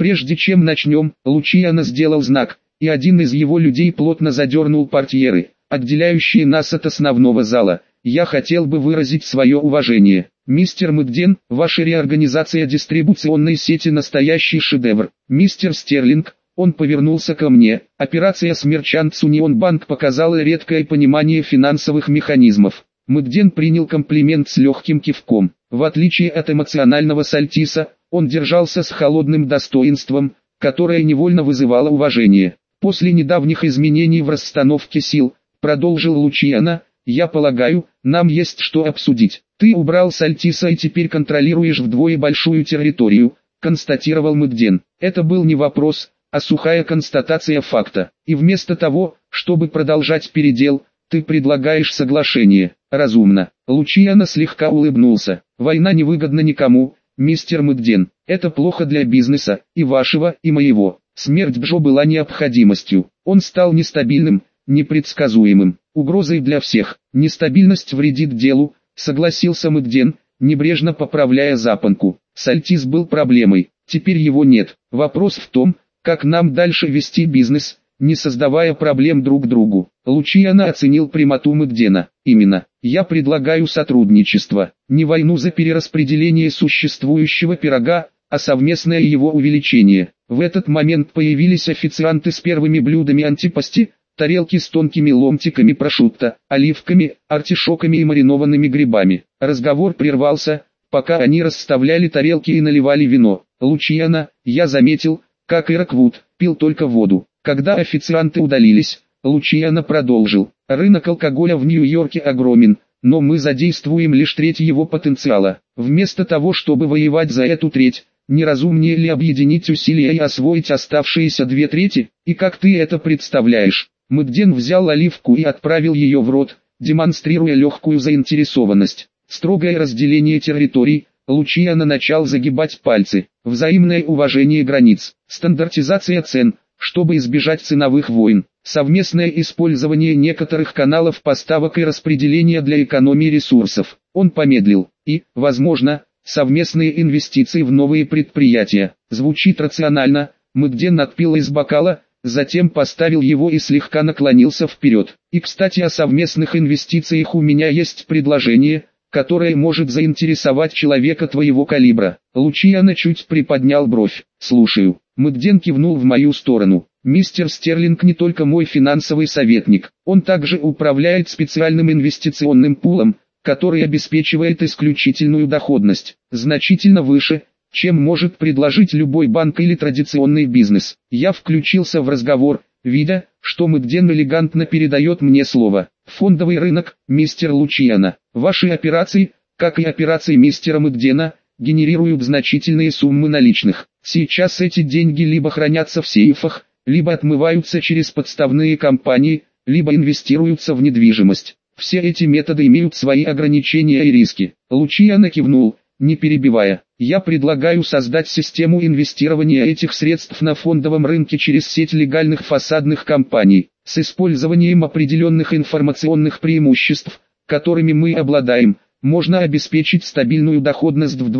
Прежде чем начнем, Лучиано сделал знак, и один из его людей плотно задернул портьеры, отделяющие нас от основного зала. Я хотел бы выразить свое уважение. Мистер Мэгден, ваша реорганизация дистрибуционной сети настоящий шедевр. Мистер Стерлинг, он повернулся ко мне. Операция с Merchants Union Bank показала редкое понимание финансовых механизмов. Мэгден принял комплимент с легким кивком. В отличие от эмоционального Сальтиса, он держался с холодным достоинством, которое невольно вызывало уважение. После недавних изменений в расстановке сил, продолжил Лучиано, я полагаю, нам есть что обсудить. Ты убрал Сальтиса и теперь контролируешь вдвое большую территорию, констатировал Мэгден. Это был не вопрос, а сухая констатация факта. И вместо того, чтобы продолжать передел, ты предлагаешь соглашение. Разумно. Лучиано слегка улыбнулся. Война невыгодна никому, мистер Мэгден. Это плохо для бизнеса, и вашего, и моего. Смерть Джо была необходимостью. Он стал нестабильным, непредсказуемым, угрозой для всех. Нестабильность вредит делу, согласился Мэгден, небрежно поправляя запонку. Сальтис был проблемой, теперь его нет. Вопрос в том, как нам дальше вести бизнес, не создавая проблем друг другу. Лучиано оценил прямоту Мэгдена. Именно, я предлагаю сотрудничество, не войну за перераспределение существующего пирога, а совместное его увеличение. В этот момент появились официанты с первыми блюдами антипасти, тарелки с тонкими ломтиками прошутто, оливками, артишоками и маринованными грибами. Разговор прервался, пока они расставляли тарелки и наливали вино. Лучиано, я заметил, как и Роквуд, пил только воду. Когда официанты удалились, Лучиано продолжил. Рынок алкоголя в Нью-Йорке огромен, но мы задействуем лишь треть его потенциала. Вместо того, чтобы воевать за эту треть, не разумнее ли объединить усилия и освоить оставшиеся две трети? И как ты это представляешь? Мэгден взял оливку и отправил ее в рот, демонстрируя легкую заинтересованность. Строгое разделение территорий. Лучиано начал загибать пальцы. Взаимное уважение границ. Стандартизация цен, чтобы избежать ценовых войн. Совместное использование некоторых каналов поставок и распределения для экономии ресурсов. Он помедлил. И, возможно, совместные инвестиции в новые предприятия. Звучит рационально. Мэгден отпил из бокала, затем поставил его и слегка наклонился вперед. И кстати, о совместных инвестициях у меня есть предложение, которое может заинтересовать человека твоего калибра. Лучиано чуть приподнял бровь. Слушаю. Мэгден кивнул в мою сторону. Мистер Стерлинг не только мой финансовый советник, он также управляет специальным инвестиционным пулом, который обеспечивает исключительную доходность, значительно выше, чем может предложить любой банк или традиционный бизнес. Я включился в разговор, видя, что Мэгден элегантно передает мне слово. Фондовый рынок, мистер Лучиано. Ваши операции, как и операции мистера Мэгдена, генерируют значительные суммы наличных. Сейчас эти деньги либо хранятся в сейфах, либо отмываются через подставные компании, либо инвестируются в недвижимость. Все эти методы имеют свои ограничения и риски. Лучиано кивнул, не перебивая. Я предлагаю создать систему инвестирования этих средств на фондовом рынке через сеть легальных фасадных компаний, с использованием определенных информационных преимуществ, которыми мы обладаем. Можно обеспечить стабильную доходность в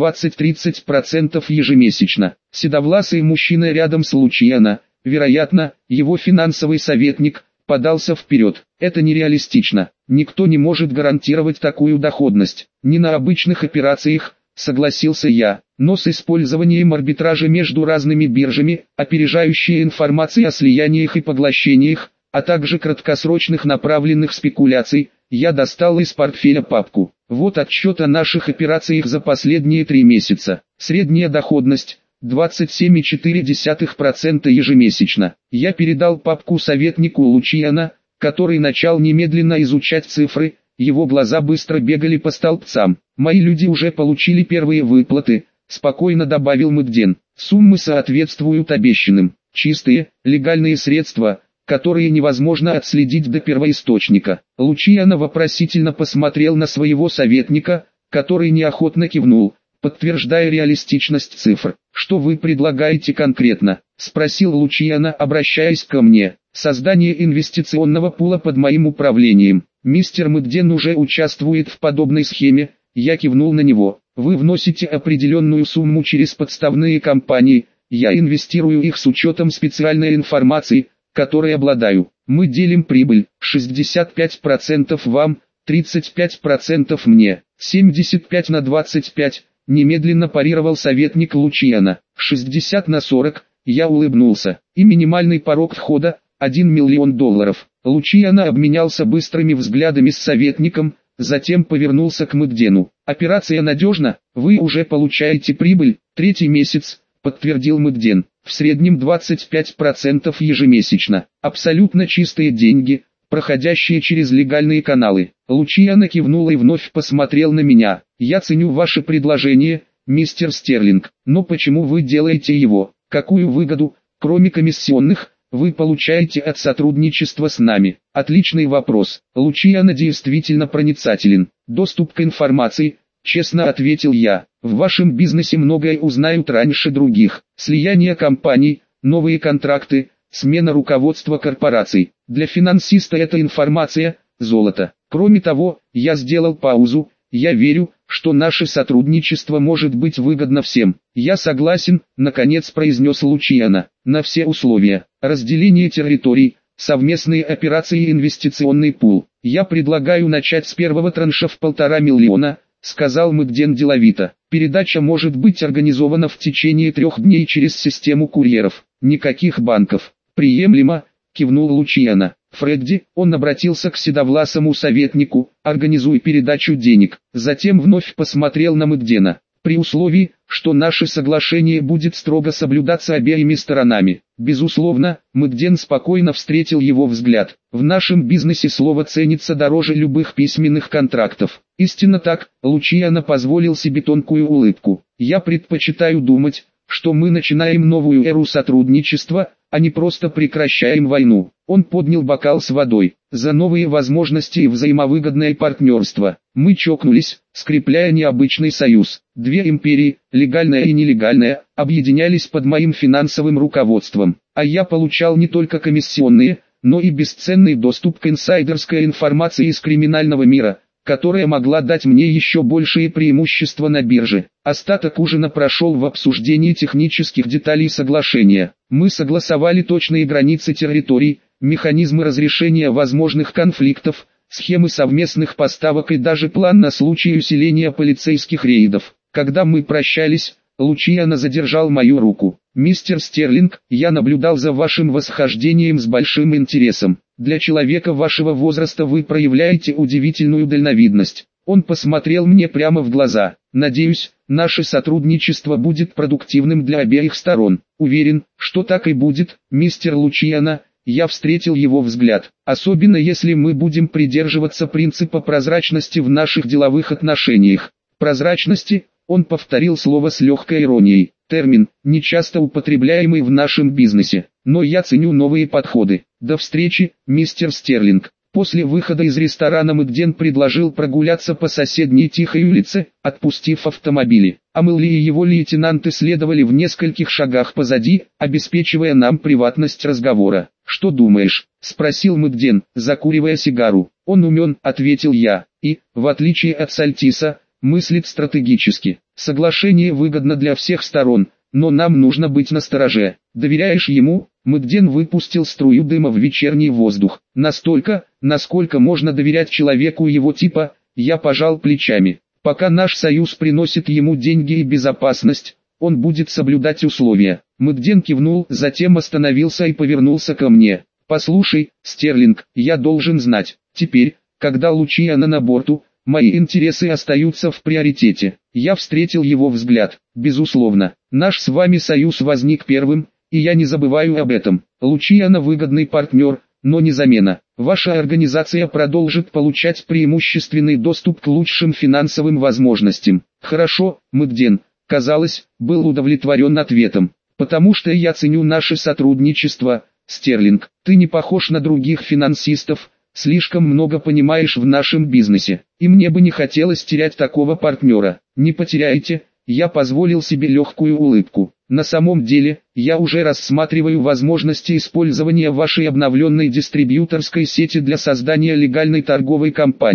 20-30% ежемесячно. Седовласый мужчина рядом с Лучиано, вероятно, его финансовый советник, подался вперед. Это нереалистично. Никто не может гарантировать такую доходность. Не на обычных операциях, согласился я, но с использованием арбитража между разными биржами, опережающей информации о слияниях и поглощениях, а также краткосрочных направленных спекуляций, я достал из портфеля папку. Вот отчет о наших операциях за последние 3 месяца. Средняя доходность 27,4% ежемесячно. Я передал папку советнику Лучиано, который начал немедленно изучать цифры, его глаза быстро бегали по столбцам. Мои люди уже получили первые выплаты, спокойно добавил Мэгден. Суммы соответствуют обещанным. Чистые, легальные средства, которые невозможно отследить до первоисточника. Лучиано вопросительно посмотрел на своего советника, который неохотно кивнул, подтверждая реалистичность цифр. «Что вы предлагаете конкретно?» – спросил Лучиано, обращаясь ко мне. «Создание инвестиционного пула под моим управлением. Мистер Мэгден уже участвует в подобной схеме», – я кивнул на него. «Вы вносите определенную сумму через подставные компании, я инвестирую их с учетом специальной информации, которой обладаю. Мы делим прибыль, 65% вам, 35% мне, 75 на 25, немедленно парировал советник Лучиано. 60 на 40, я улыбнулся, и минимальный порог входа, $1 миллион. Лучиано обменялся быстрыми взглядами с советником, затем повернулся к Мэгдену. Операция надежна, вы уже получаете прибыль, 3-й месяц, подтвердил Мэгден. В среднем 25% ежемесячно. Абсолютно чистые деньги, проходящие через легальные каналы. Лучиано кивнул и вновь посмотрел на меня. Я ценю ваше предложение, мистер Стерлинг, но почему вы делаете его? Какую выгоду, кроме комиссионных, вы получаете от сотрудничества с нами? Отличный вопрос. Лучиано действительно проницателен. Доступ к информации, честно ответил я. В вашем бизнесе многое узнают раньше других. Слияние компаний, новые контракты, смена руководства корпораций. Для финансиста эта информация – золото. Кроме того, я сделал паузу. Я верю, что наше сотрудничество может быть выгодно всем. Я согласен, наконец произнес Лучиано, на все условия. Разделение территорий, совместные операции и инвестиционный пул. Я предлагаю начать с первого транша в $1,5 миллиона, сказал Мэгден деловито. Передача может быть организована в течение 3 дней через систему курьеров. Никаких банков. Приемлемо, кивнул Лучиано. Фредди, он обратился к седовласому советнику, организуй передачу денег. Затем вновь посмотрел на Мэгдена. При условии, что наше соглашение будет строго соблюдаться обеими сторонами. Безусловно, Мэгден спокойно встретил его взгляд. В нашем бизнесе слово ценится дороже любых письменных контрактов. Истинно так, Лучиано позволил себе тонкую улыбку. Я предпочитаю думать, что мы начинаем новую эру сотрудничества, а не просто прекращаем войну. Он поднял бокал с водой. За новые возможности и взаимовыгодное партнерство. Мы чокнулись, скрепляя необычный союз. 2 империи, легальная и нелегальная, объединялись под моим финансовым руководством. А я получал не только комиссионные, но и бесценный доступ к инсайдерской информации из криминального мира, которая могла дать мне еще большие преимущества на бирже. Остаток ужина прошел в обсуждении технических деталей соглашения. Мы согласовали точные границы территорий, механизмы разрешения возможных конфликтов, схемы совместных поставок и даже план на случай усиления полицейских рейдов. Когда мы прощались, Лучиано задержал мою руку. «Мистер Стерлинг, я наблюдал за вашим восхождением с большим интересом. Для человека вашего возраста вы проявляете удивительную дальновидность». Он посмотрел мне прямо в глаза. «Надеюсь, наше сотрудничество будет продуктивным для обеих сторон». «Уверен, что так и будет, мистер Лучиано». Я встретил его взгляд. «Особенно если мы будем придерживаться принципа прозрачности в наших деловых отношениях». «Прозрачности?» Он повторил слово с легкой иронией. Термин, нечасто употребляемый в нашем бизнесе, но я ценю новые подходы. До встречи, мистер Стерлинг. После выхода из ресторана Мэгден предложил прогуляться по соседней тихой улице, отпустив автомобили. Амелли и его лейтенанты следовали в нескольких шагах позади, обеспечивая нам приватность разговора. «Что думаешь?» – спросил Мэгден, закуривая сигару. «Он умен», – ответил я, и, в отличие от Сальтиса, мыслит стратегически. Соглашение выгодно для всех сторон, но нам нужно быть настороже. Доверяешь ему? Мэгден выпустил струю дыма в вечерний воздух. Настолько, насколько можно доверять человеку его типа, я пожал плечами. Пока наш союз приносит ему деньги и безопасность, он будет соблюдать условия. Мэгден кивнул, затем остановился и повернулся ко мне. Послушай, Стерлинг, я должен знать. Теперь, когда Лучиано на борту, мои интересы остаются в приоритете. Я встретил его взгляд. Безусловно, наш с вами союз возник первым, и я не забываю об этом. Лучиано выгодный партнер, но не замена. Ваша организация продолжит получать преимущественный доступ к лучшим финансовым возможностям. Хорошо, Мэгден, казалось, был удовлетворен ответом. Потому что я ценю наше сотрудничество, Стерлинг. Ты не похож на других финансистов, слишком много понимаешь в нашем бизнесе, и мне бы не хотелось терять такого партнера. Не потеряйте, я позволил себе легкую улыбку. На самом деле, я уже рассматриваю возможности использования вашей обновленной дистрибьюторской сети для создания легальной торговой компании.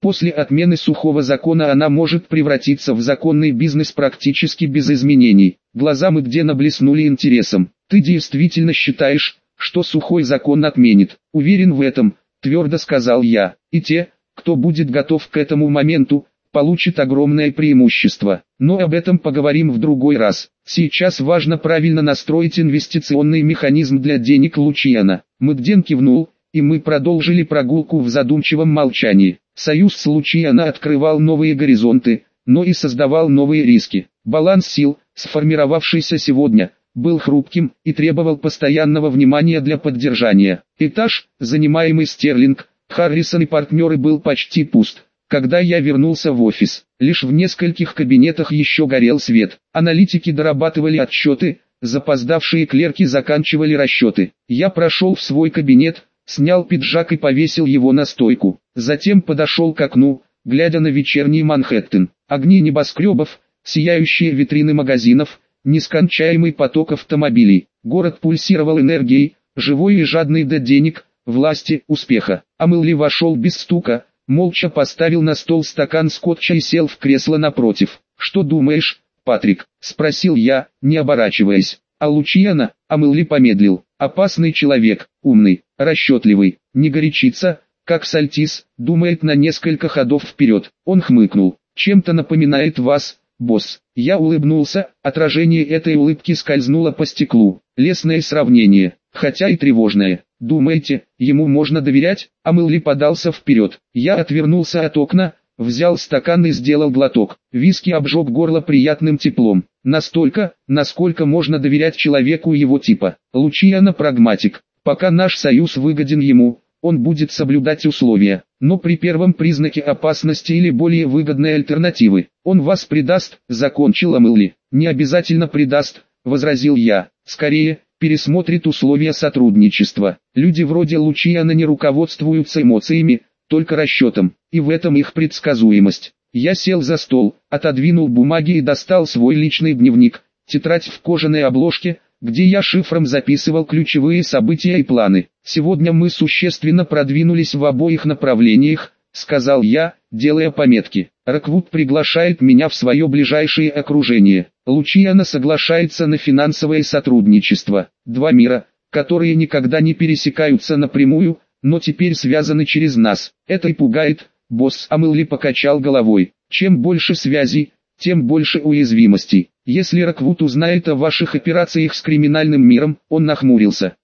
После отмены сухого закона она может превратиться в законный бизнес практически без изменений. Глаза Мэгдена блеснули интересом. Ты действительно считаешь, что сухой закон отменит? Уверен в этом, твердо сказал я. И те, кто будет готов к этому моменту, получит огромное преимущество. Но об этом поговорим в другой раз. Сейчас важно правильно настроить инвестиционный механизм для денег Лучиано. Мэгден кивнул, и мы продолжили прогулку в задумчивом молчании. Союз с Лучиано открывал новые горизонты, но и создавал новые риски. Баланс сил, сформировавшийся сегодня, был хрупким и требовал постоянного внимания для поддержания. Этаж, занимаемый Стерлинг, Харрисон и партнеры, был почти пуст. Когда я вернулся в офис, лишь в нескольких кабинетах еще горел свет. Аналитики дорабатывали отчеты, запоздавшие клерки заканчивали расчеты. Я прошел в свой кабинет, снял пиджак и повесил его на стойку. Затем подошел к окну, глядя на вечерний Манхэттен. Огни небоскребов, сияющие витрины магазинов, нескончаемый поток автомобилей. Город пульсировал энергией, живой и жадный до денег, власти, успеха. Амелли вошел без стука, молча поставил на стол стакан скотча и сел в кресло напротив. «Что думаешь, Патрик?» – спросил я, не оборачиваясь. «А Лучиано?» – Амелли помедлил. «Опасный человек, умный, расчетливый, не горячится, как Сальтис, думает на несколько ходов вперед». Он хмыкнул. «Чем-то напоминает вас, босс». Я улыбнулся, отражение этой улыбки скользнуло по стеклу. Лестное сравнение, хотя и тревожное. «Думаете, ему можно доверять?» Амелли подался вперед. Я отвернулся от окна, взял стакан и сделал глоток. Виски обжег горло приятным теплом. Настолько, насколько можно доверять человеку его типа. Лучиано прагматик. Пока наш союз выгоден ему, он будет соблюдать условия. Но при первом признаке опасности или более выгодной альтернативы, он вас предаст, закончил Амелли. «Не обязательно предаст», возразил я. «Скорее, пересмотрит условия сотрудничества. Люди вроде Лучиано не руководствуются эмоциями, только расчетом, и в этом их предсказуемость». Я сел за стол, отодвинул бумаги и достал свой личный дневник, тетрадь в кожаной обложке, где я шифром записывал ключевые события и планы. «Сегодня мы существенно продвинулись в обоих направлениях», — сказал я, делая пометки. «Роквуд приглашает меня в свое ближайшее окружение. Лучиано соглашается на финансовое сотрудничество. Два мира, которые никогда не пересекаются напрямую, но теперь связаны через нас. Это и пугает, босс». Амелли покачал головой. «Чем больше связей, тем больше уязвимостей. Если Роквуд узнает о ваших операциях с криминальным миром», он нахмурился.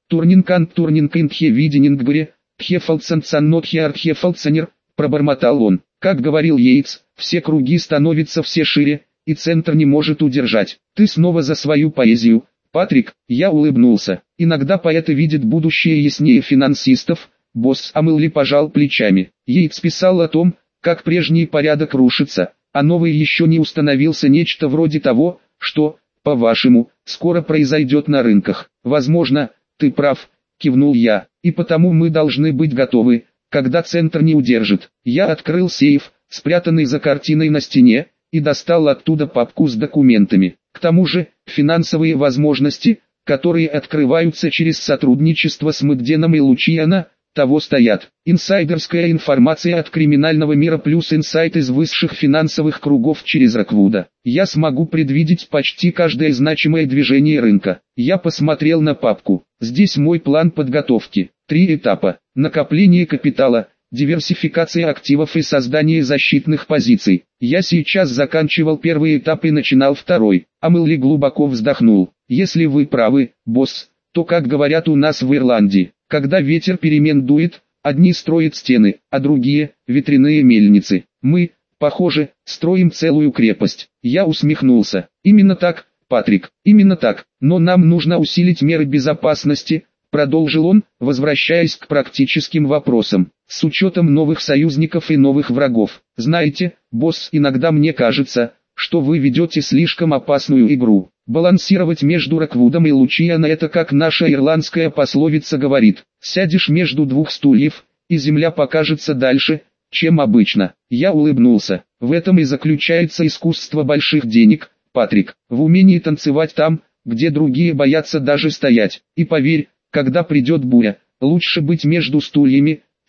«Турнинг виденингбре, тхефалцанцаннотхе архефалцанер», пробормотал он. «Как говорил Йейтс, все круги становятся все шире, и центр не может удержать». «Ты снова за свою поэзию, Патрик?» Я улыбнулся. «Иногда поэты видят будущее яснее финансистов», босс. Амелли пожал плечами. Йейтс писал о том, как прежний порядок рушится, а новый еще не установился, нечто вроде того, что, по-вашему, скоро произойдет на рынках. «Возможно, ты прав», кивнул я, «и потому мы должны быть готовы, когда центр не удержит». Я открыл сейф, спрятанный за картиной на стене, и достал оттуда папку с документами. К тому же, финансовые возможности, которые открываются через сотрудничество с Мэгденом и Лучиано, того стоят. Инсайдерская информация от криминального мира плюс инсайт из высших финансовых кругов через Роквуда. Я смогу предвидеть почти каждое значимое движение рынка. Я посмотрел на папку. Здесь мой план подготовки. 3 этапа. Накопление капитала, диверсификация активов и создание защитных позиций. Я сейчас заканчивал первый этап и начинал второй. Амелли глубоко вздохнул. «Если вы правы, босс, то, как говорят у нас в Ирландии, когда ветер перемен дует, одни строят стены, а другие – ветряные мельницы. Мы, похоже, строим целую крепость». Я усмехнулся. «Именно так, Патрик, именно так. Но нам нужно усилить меры безопасности», продолжил он, возвращаясь к практическим вопросам. «С учетом новых союзников и новых врагов. Знаете, босс, иногда мне кажется, что вы ведете слишком опасную игру. Балансировать между Роквудом и Лучиано — это, как наша ирландская пословица говорит, сядешь между двух стульев, и земля покажется дальше, чем обычно». Я улыбнулся. «В этом и заключается искусство больших денег, Патрик, в умении танцевать там, где другие боятся даже стоять. И поверь, когда придет буря, лучше быть между стульями,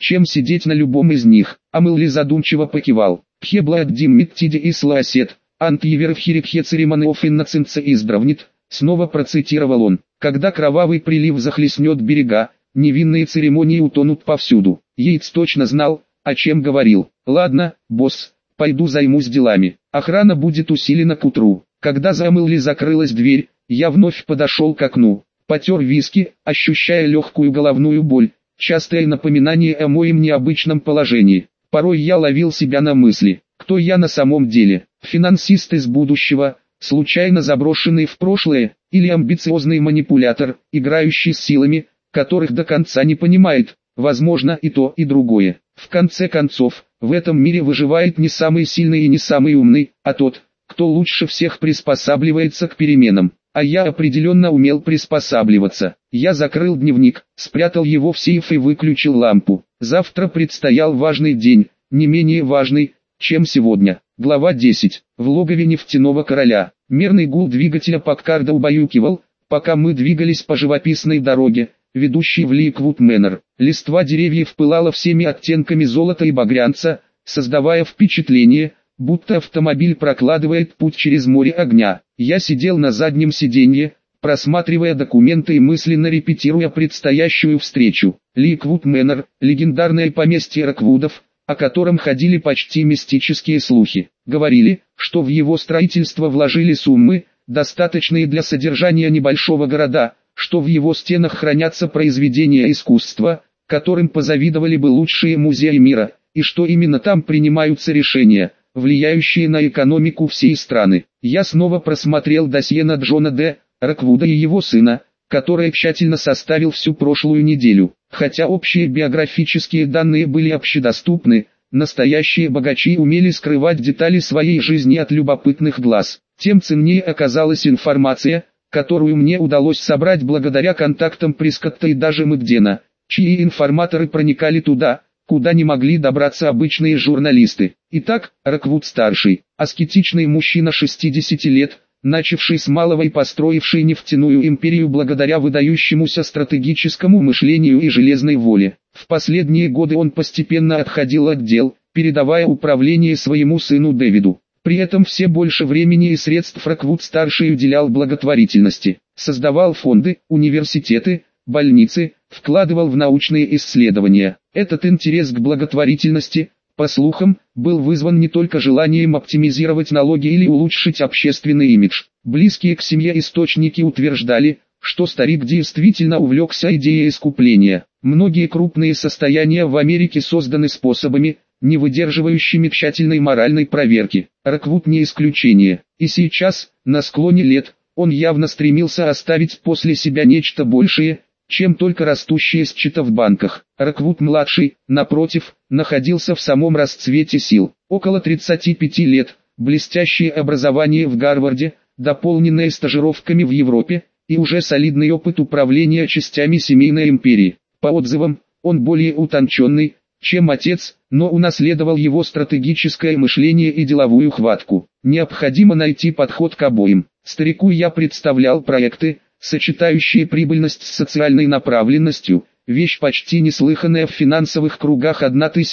чем сидеть на любом из них. Амылли задумчиво покивал. Пхеблад диммиттиде и сласет, антиверх хирикхе церемонов инноцинца издравнит, снова процитировал он. Когда кровавый прилив захлестнет берега, невинные церемонии утонут повсюду. Йейтс точно знал, о чем говорил. Ладно, босс, пойду займусь делами. Охрана будет усилена к утру. Когда за Амылли закрылась дверь, я вновь подошел к окну. Потер виски, ощущая легкую головную боль, частое напоминание о моем необычном положении. Порой я ловил себя на мысли, кто я на самом деле, финансист из будущего, случайно заброшенный в прошлое, или амбициозный манипулятор, играющий с силами, которых до конца не понимает, возможно и то, и другое. В конце концов, в этом мире выживает не самый сильный и не самый умный, а тот, кто лучше всех приспосабливается к переменам. А я определенно умел приспосабливаться. Я закрыл дневник, спрятал его в сейф и выключил лампу. Завтра предстоял важный день, не менее важный, чем сегодня. Глава 10. В логове нефтяного короля. Мерный гул двигателя Паккарда убаюкивал, пока мы двигались по живописной дороге, ведущей в Ликвуд Мэннер. Листва деревьев пылала всеми оттенками золота и багрянца, создавая впечатление, будто автомобиль прокладывает путь через море огня. Я сидел на заднем сиденье, просматривая документы и мысленно репетируя предстоящую встречу. Ликвуд Мэннер, легендарное поместье Роквудов, о котором ходили почти мистические слухи. Говорили, что в его строительство вложили суммы, достаточные для содержания небольшого города, что в его стенах хранятся произведения искусства, которым позавидовали бы лучшие музеи мира, и что именно там принимаются решения, влияющие на экономику всей страны. Я снова просмотрел досье на Джона Д. Роквуда и его сына, которое тщательно составил всю прошлую неделю. Хотя общие биографические данные были общедоступны, настоящие богачи умели скрывать детали своей жизни от любопытных глаз. Тем ценнее оказалась информация, которую мне удалось собрать благодаря контактам Прискотта и даже Мэгдена, чьи информаторы проникали туда, куда не могли добраться обычные журналисты. Итак, Роквуд-старший, аскетичный мужчина 60 лет, начавший с малого и построивший нефтяную империю благодаря выдающемуся стратегическому мышлению и железной воле. В последние годы он постепенно отходил от дел, передавая управление своему сыну Дэвиду. При этом все больше времени и средств Роквуд-старший уделял благотворительности, создавал фонды, университеты, больницы, вкладывал в научные исследования. Этот интерес к благотворительности, по слухам, был вызван не только желанием оптимизировать налоги или улучшить общественный имидж. Близкие к семье источники утверждали, что старик действительно увлекся идеей искупления. Многие крупные состояния в Америке созданы способами, не выдерживающими тщательной моральной проверки. Роквуд не исключение. И сейчас, на склоне лет, он явно стремился оставить после себя нечто большее, чем только растущие счета в банках. Роквуд-младший, напротив, находился в самом расцвете сил. Около 35 лет, блестящее образование в Гарварде, дополненное стажировками в Европе, и уже солидный опыт управления частями семейной империи. По отзывам, он более утонченный, чем отец, но унаследовал его стратегическое мышление и деловую хватку. Необходимо найти подход к обоим. Старику я представлял проекты, сочетающие прибыльность с социальной направленностью, вещь почти неслыханная в финансовых кругах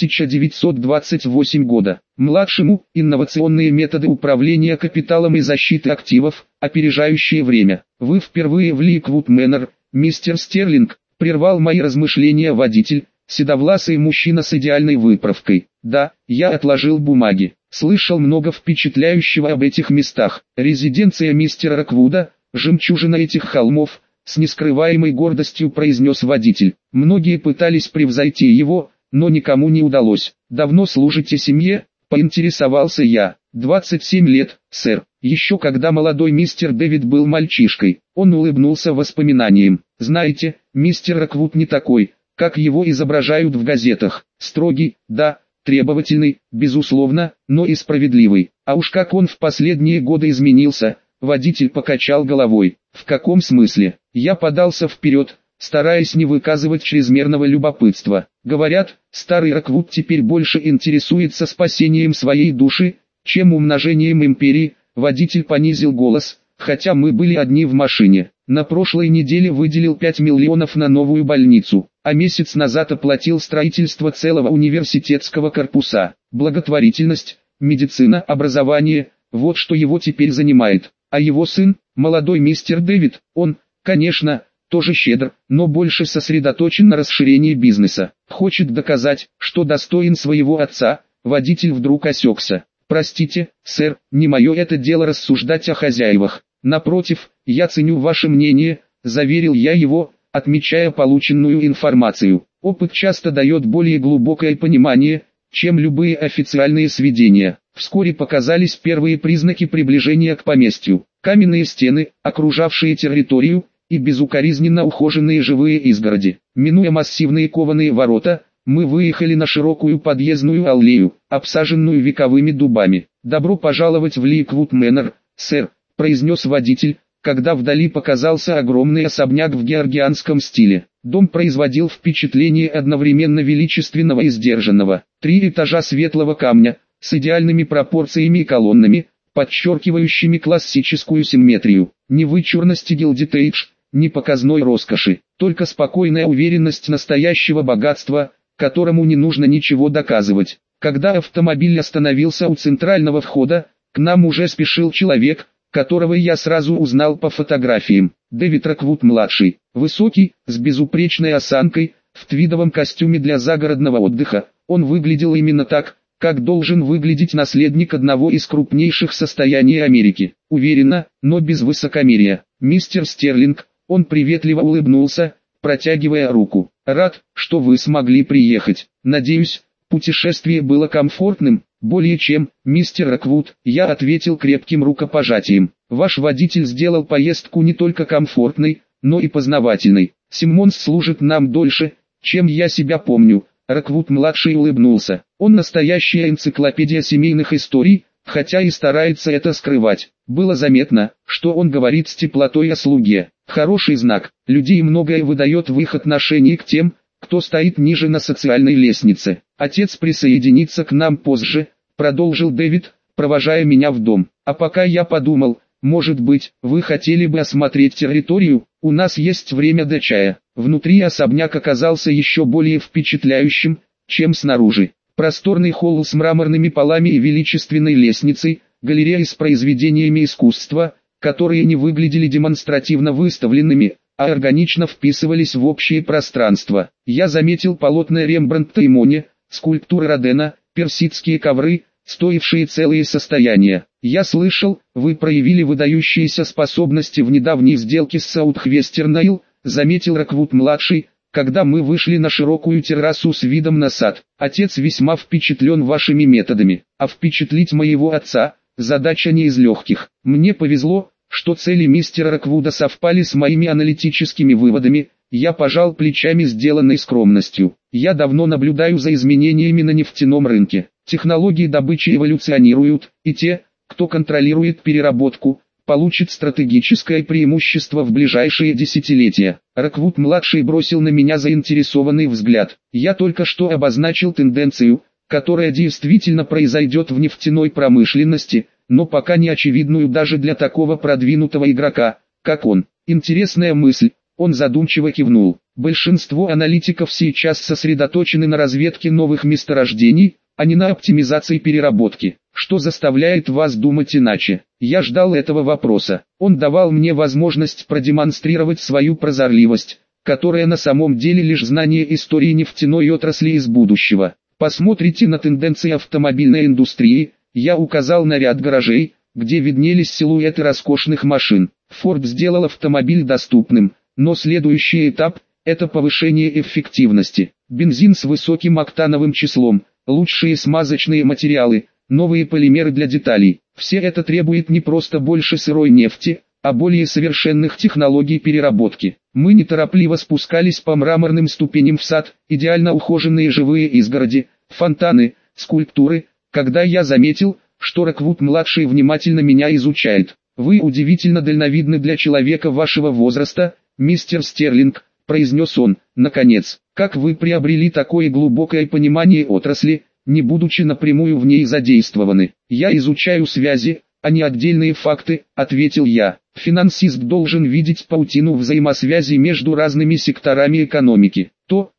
1928 года. Младшему – инновационные методы управления капиталом и защиты активов, опережающие время. Вы впервые в Ликвуд Мэннер, мистер Стерлинг, прервал мои размышления водитель, седовласый мужчина с идеальной выправкой. Да, я отложил бумаги. Слышал много впечатляющего об этих местах. Резиденция мистера Роквуда, жемчужина этих холмов, с нескрываемой гордостью произнес водитель. Многие пытались превзойти его, но никому не удалось. Давно служите семье? Поинтересовался я. 27 лет, сэр. Еще когда молодой мистер Дэвид был мальчишкой. Он улыбнулся воспоминаниям. Знаете, мистер Роквуд не такой, как его изображают в газетах. Строгий, да, требовательный, безусловно, но и справедливый. А уж как он в последние годы изменился. Водитель покачал головой. В каком смысле? Я подался вперед, стараясь не выказывать чрезмерного любопытства. Говорят, старый Роквуд теперь больше интересуется спасением своей души, чем умножением империи. Водитель понизил голос, хотя мы были одни в машине. На прошлой неделе выделил 5 миллионов на новую больницу. а месяц назад оплатил строительство целого университетского корпуса. Благотворительность, медицина, образование – вот что его теперь занимает. А его сын, молодой мистер Дэвид, он, конечно, тоже щедр, но больше сосредоточен на расширении бизнеса. Хочет доказать, что достоин своего отца. Водитель вдруг осекся. «Простите, сэр, не мое это дело рассуждать о хозяевах. Напротив, я ценю ваше мнение», – заверил я его, отмечая полученную информацию. Опыт часто дает более глубокое понимание, чем любые официальные сведения. Вскоре показались первые признаки приближения к поместью. Каменные стены, окружавшие территорию, и безукоризненно ухоженные живые изгороди. Минуя массивные кованые ворота, мы выехали на широкую подъездную аллею, обсаженную вековыми дубами. «Добро пожаловать в Лейквуд Мэннер, сэр», – произнес водитель, когда вдали показался огромный особняк в георгианском стиле. Дом производил впечатление одновременно величественного и сдержанного. 3 этажа светлого камня, с идеальными пропорциями и колоннами, подчеркивающими классическую симметрию. Ни вычурности гилдитейдж, ни показной роскоши, только спокойная уверенность настоящего богатства, которому не нужно ничего доказывать. Когда автомобиль остановился у центрального входа, к нам уже спешил человек, которого я сразу узнал по фотографиям. Дэвид Роквуд-младший, высокий, с безупречной осанкой, в твидовом костюме для загородного отдыха. Он выглядел именно так, как должен выглядеть наследник одного из крупнейших состояний Америки. Уверенно, но без высокомерия. «Мистер Стерлинг», он приветливо улыбнулся, протягивая руку. «Рад, что вы смогли приехать. Надеюсь, путешествие было комфортным?» «Более чем, мистер Роквуд», я ответил крепким рукопожатием. «Ваш водитель сделал поездку не только комфортной, но и познавательной. Симмонс служит нам дольше, чем я себя помню». Роквуд-младший улыбнулся. Он настоящая энциклопедия семейных историй, хотя и старается это скрывать. Было заметно, что он говорит с теплотой о слуге. Хороший знак. Людей многое выдает в их отношении к тем, кто стоит ниже на социальной лестнице. «Отец присоединится к нам позже», — продолжил Дэвид, провожая меня в дом. «А пока я подумал, может быть, вы хотели бы осмотреть территорию? У нас есть время до чая». Внутри особняк оказался еще более впечатляющим, чем снаружи. Просторный холл с мраморными полами и величественной лестницей, галерея с произведениями искусства, которые не выглядели демонстративно выставленными, а органично вписывались в общее пространство. Я заметил полотна Рембрандта и Моне, скульптуры Родена, персидские ковры, стоившие целые состояния. «Я слышал, вы проявили выдающиеся способности в недавней сделке с Саутхвестернайл», заметил Роквуд-младший, когда мы вышли на широкую террасу с видом на сад. «Отец весьма впечатлен вашими методами, а впечатлить моего отца – задача не из легких. Мне повезло, что цели мистера Роквуда совпали с моими аналитическими выводами». Я пожал плечами с сделанной скромностью. «Я давно наблюдаю за изменениями на нефтяном рынке. Технологии добычи эволюционируют, и те, кто контролирует переработку, получит стратегическое преимущество в ближайшие десятилетия». Роквуд-младший бросил на меня заинтересованный взгляд. «Я только что обозначил тенденцию, которая действительно произойдет в нефтяной промышленности, но пока не очевидную даже для такого продвинутого игрока, как он. Интересная мысль». Он задумчиво кивнул. «Большинство аналитиков сейчас сосредоточены на разведке новых месторождений, а не на оптимизации переработки. Что заставляет вас думать иначе?» Я ждал этого вопроса. Он давал мне возможность продемонстрировать свою прозорливость, которая на самом деле лишь знание истории нефтяной отрасли из будущего. «Посмотрите на тенденции автомобильной индустрии», я указал на ряд гаражей, где виднелись силуэты роскошных машин. Ford сделал автомобиль доступным. Но следующий этап – это повышение эффективности. Бензин с высоким октановым числом, лучшие смазочные материалы, новые полимеры для деталей. Все это требует не просто больше сырой нефти, а более совершенных технологий переработки. Мы неторопливо спускались по мраморным ступеням в сад, идеально ухоженные живые изгороди, фонтаны, скульптуры, когда я заметил, что Роквуд-младший внимательно меня изучает. «Вы удивительно дальновидны для человека вашего возраста, мистер Стерлинг», — произнес он, наконец. «Как вы приобрели такое глубокое понимание отрасли, не будучи напрямую в ней задействованы?» «Я изучаю связи, а не отдельные факты», — ответил я. «Финансист должен видеть паутину взаимосвязи между разными секторами экономики. То,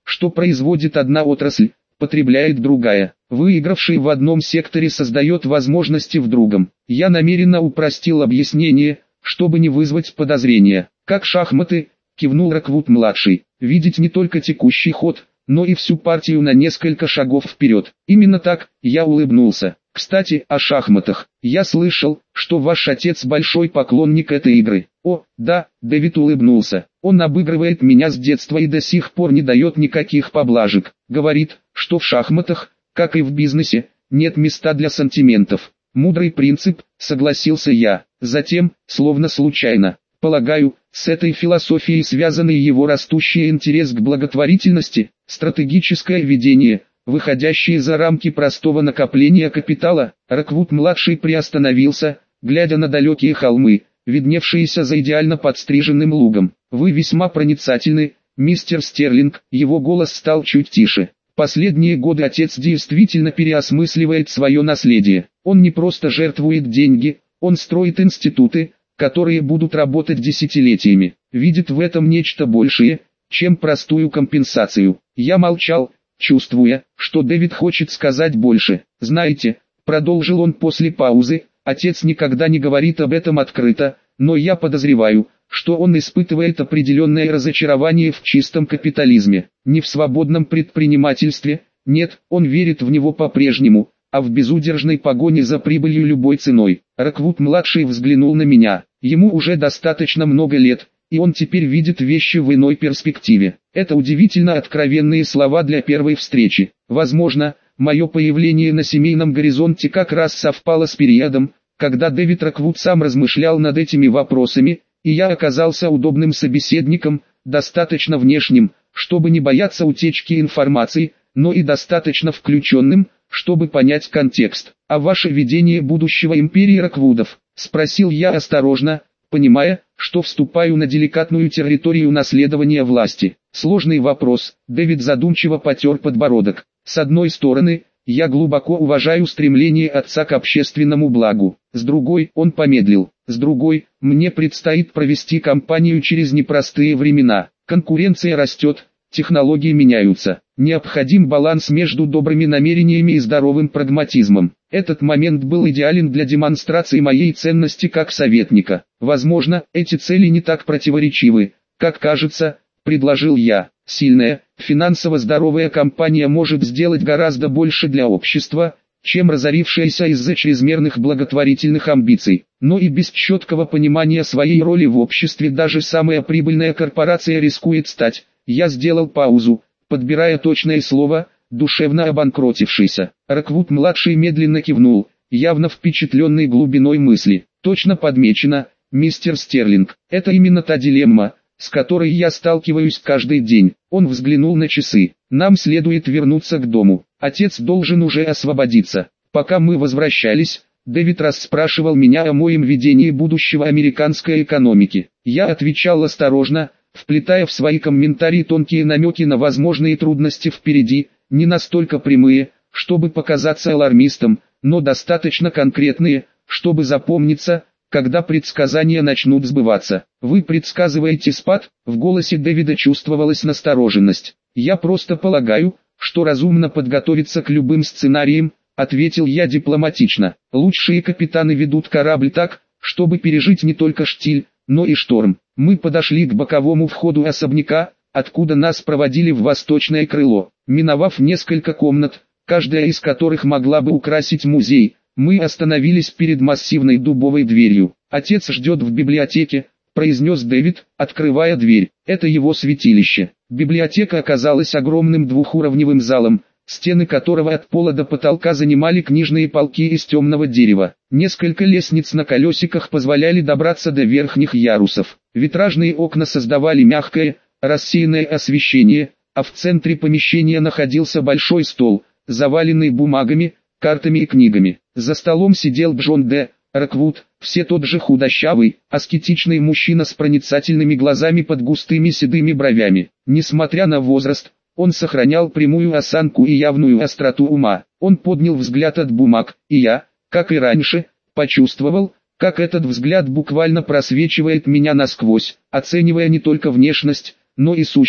что производит одна отрасль, потребляет другая. Выигравший в одном секторе создает возможности в другом. Я намеренно упростил объяснение, чтобы не вызвать подозрения. Как шахматы, кивнул Роквуд-младший. Видеть не только текущий ход, но и всю партию на несколько шагов вперед. Именно так, я улыбнулся. Кстати, о шахматах. Я слышал, что ваш отец большой поклонник этой игры. О, да, Дэвид улыбнулся. Он обыгрывает меня с детства и до сих пор не дает никаких поблажек. Говорит, что в шахматах, как и в бизнесе, нет места для сантиментов. Мудрый принцип, согласился я. Затем, словно случайно, полагаю, с этой философией связан и его растущий интерес к благотворительности, стратегическое видение, выходящее за рамки простого накопления капитала. Роквуд-младший приостановился, глядя на далекие холмы, видневшиеся за идеально подстриженным лугом. Вы весьма проницательны, мистер Стерлинг. Его голос стал чуть тише. Последние годы отец действительно переосмысливает свое наследие. Он не просто жертвует деньги, он строит институты, которые будут работать десятилетиями. Видит в этом нечто большее, чем простую компенсацию. Я молчал, чувствуя, что Дэвид хочет сказать больше. Знаете, продолжил он после паузы, отец никогда не говорит об этом открыто, но я подозреваю, что он испытывает определенное разочарование в чистом капитализме, не в свободном предпринимательстве. Нет, он верит в него по-прежнему, а в безудержной погоне за прибылью любой ценой. Роквуд-младший взглянул на меня. Ему уже достаточно много лет, и он теперь видит вещи в иной перспективе. Это удивительно откровенные слова для первой встречи. Возможно, мое появление на семейном горизонте как раз совпало с периодом, когда Дэвид Роквуд сам размышлял над этими вопросами, и я оказался удобным собеседником, достаточно внешним, чтобы не бояться утечки информации, но и достаточно включенным, чтобы понять контекст. «А ваше видение будущего империи Роквудов?» — спросил я осторожно, понимая, что вступаю на деликатную территорию наследования власти. Сложный вопрос. Дэвид задумчиво потер подбородок. С одной стороны, я глубоко уважаю стремление отца к общественному благу. С другой, он помедлил. С другой, мне предстоит провести кампанию через непростые времена. Конкуренция растет, технологии меняются. Необходим баланс между добрыми намерениями и здоровым прагматизмом. Этот момент был идеален для демонстрации моей ценности как советника. Возможно, эти цели не так противоречивы, как кажется, предложил я. Сильная, финансово здоровая компания может сделать гораздо больше для общества, чем разорившаяся из-за чрезмерных благотворительных амбиций. Но и без четкого понимания своей роли в обществе даже самая прибыльная корпорация рискует стать. Я сделал паузу, подбирая точное слово, душевно обанкротившийся. Роквуд-младший медленно кивнул, явно впечатленный глубиной мысли. Точно подмечено, мистер Стерлинг. Это именно та дилемма, с которой я сталкиваюсь каждый день. Он взглянул на часы. Нам следует вернуться к дому. Отец должен уже освободиться. Пока мы возвращались, Дэвид расспрашивал меня о моем видении будущего американской экономики. Я отвечал осторожно, вплетая в свои комментарии тонкие намеки на возможные трудности впереди, не настолько прямые, чтобы показаться алармистом, но достаточно конкретные, чтобы запомниться, когда предсказания начнут сбываться. Вы предсказываете спад? В голосе Дэвида чувствовалась настороженность. Я просто полагаю, что разумно подготовиться к любым сценариям, ответил я дипломатично. Лучшие капитаны ведут корабль так, чтобы пережить не только штиль, но и шторм. Мы подошли к боковому входу особняка, откуда нас проводили в восточное крыло. Миновав несколько комнат, каждая из которых могла бы украсить музей, мы остановились перед массивной дубовой дверью. «Отец ждет в библиотеке», — произнес Дэвид, открывая дверь. «Это его святилище». Библиотека оказалась огромным двухуровневым залом, стены которого от пола до потолка занимали книжные полки из темного дерева. Несколько лестниц на колесиках позволяли добраться до верхних ярусов. Витражные окна создавали мягкое, рассеянное освещение, а в центре помещения находился большой стол, заваленный бумагами, картами и книгами. За столом сидел Джон Д. Роквуд, все тот же худощавый, аскетичный мужчина с проницательными глазами под густыми седыми бровями. Несмотря на возраст, он сохранял прямую осанку и явную остроту ума. Он поднял взгляд от бумаг, и я, как и раньше, почувствовал, как этот взгляд буквально просвечивает меня насквозь, оценивая не только внешность, но и сущность.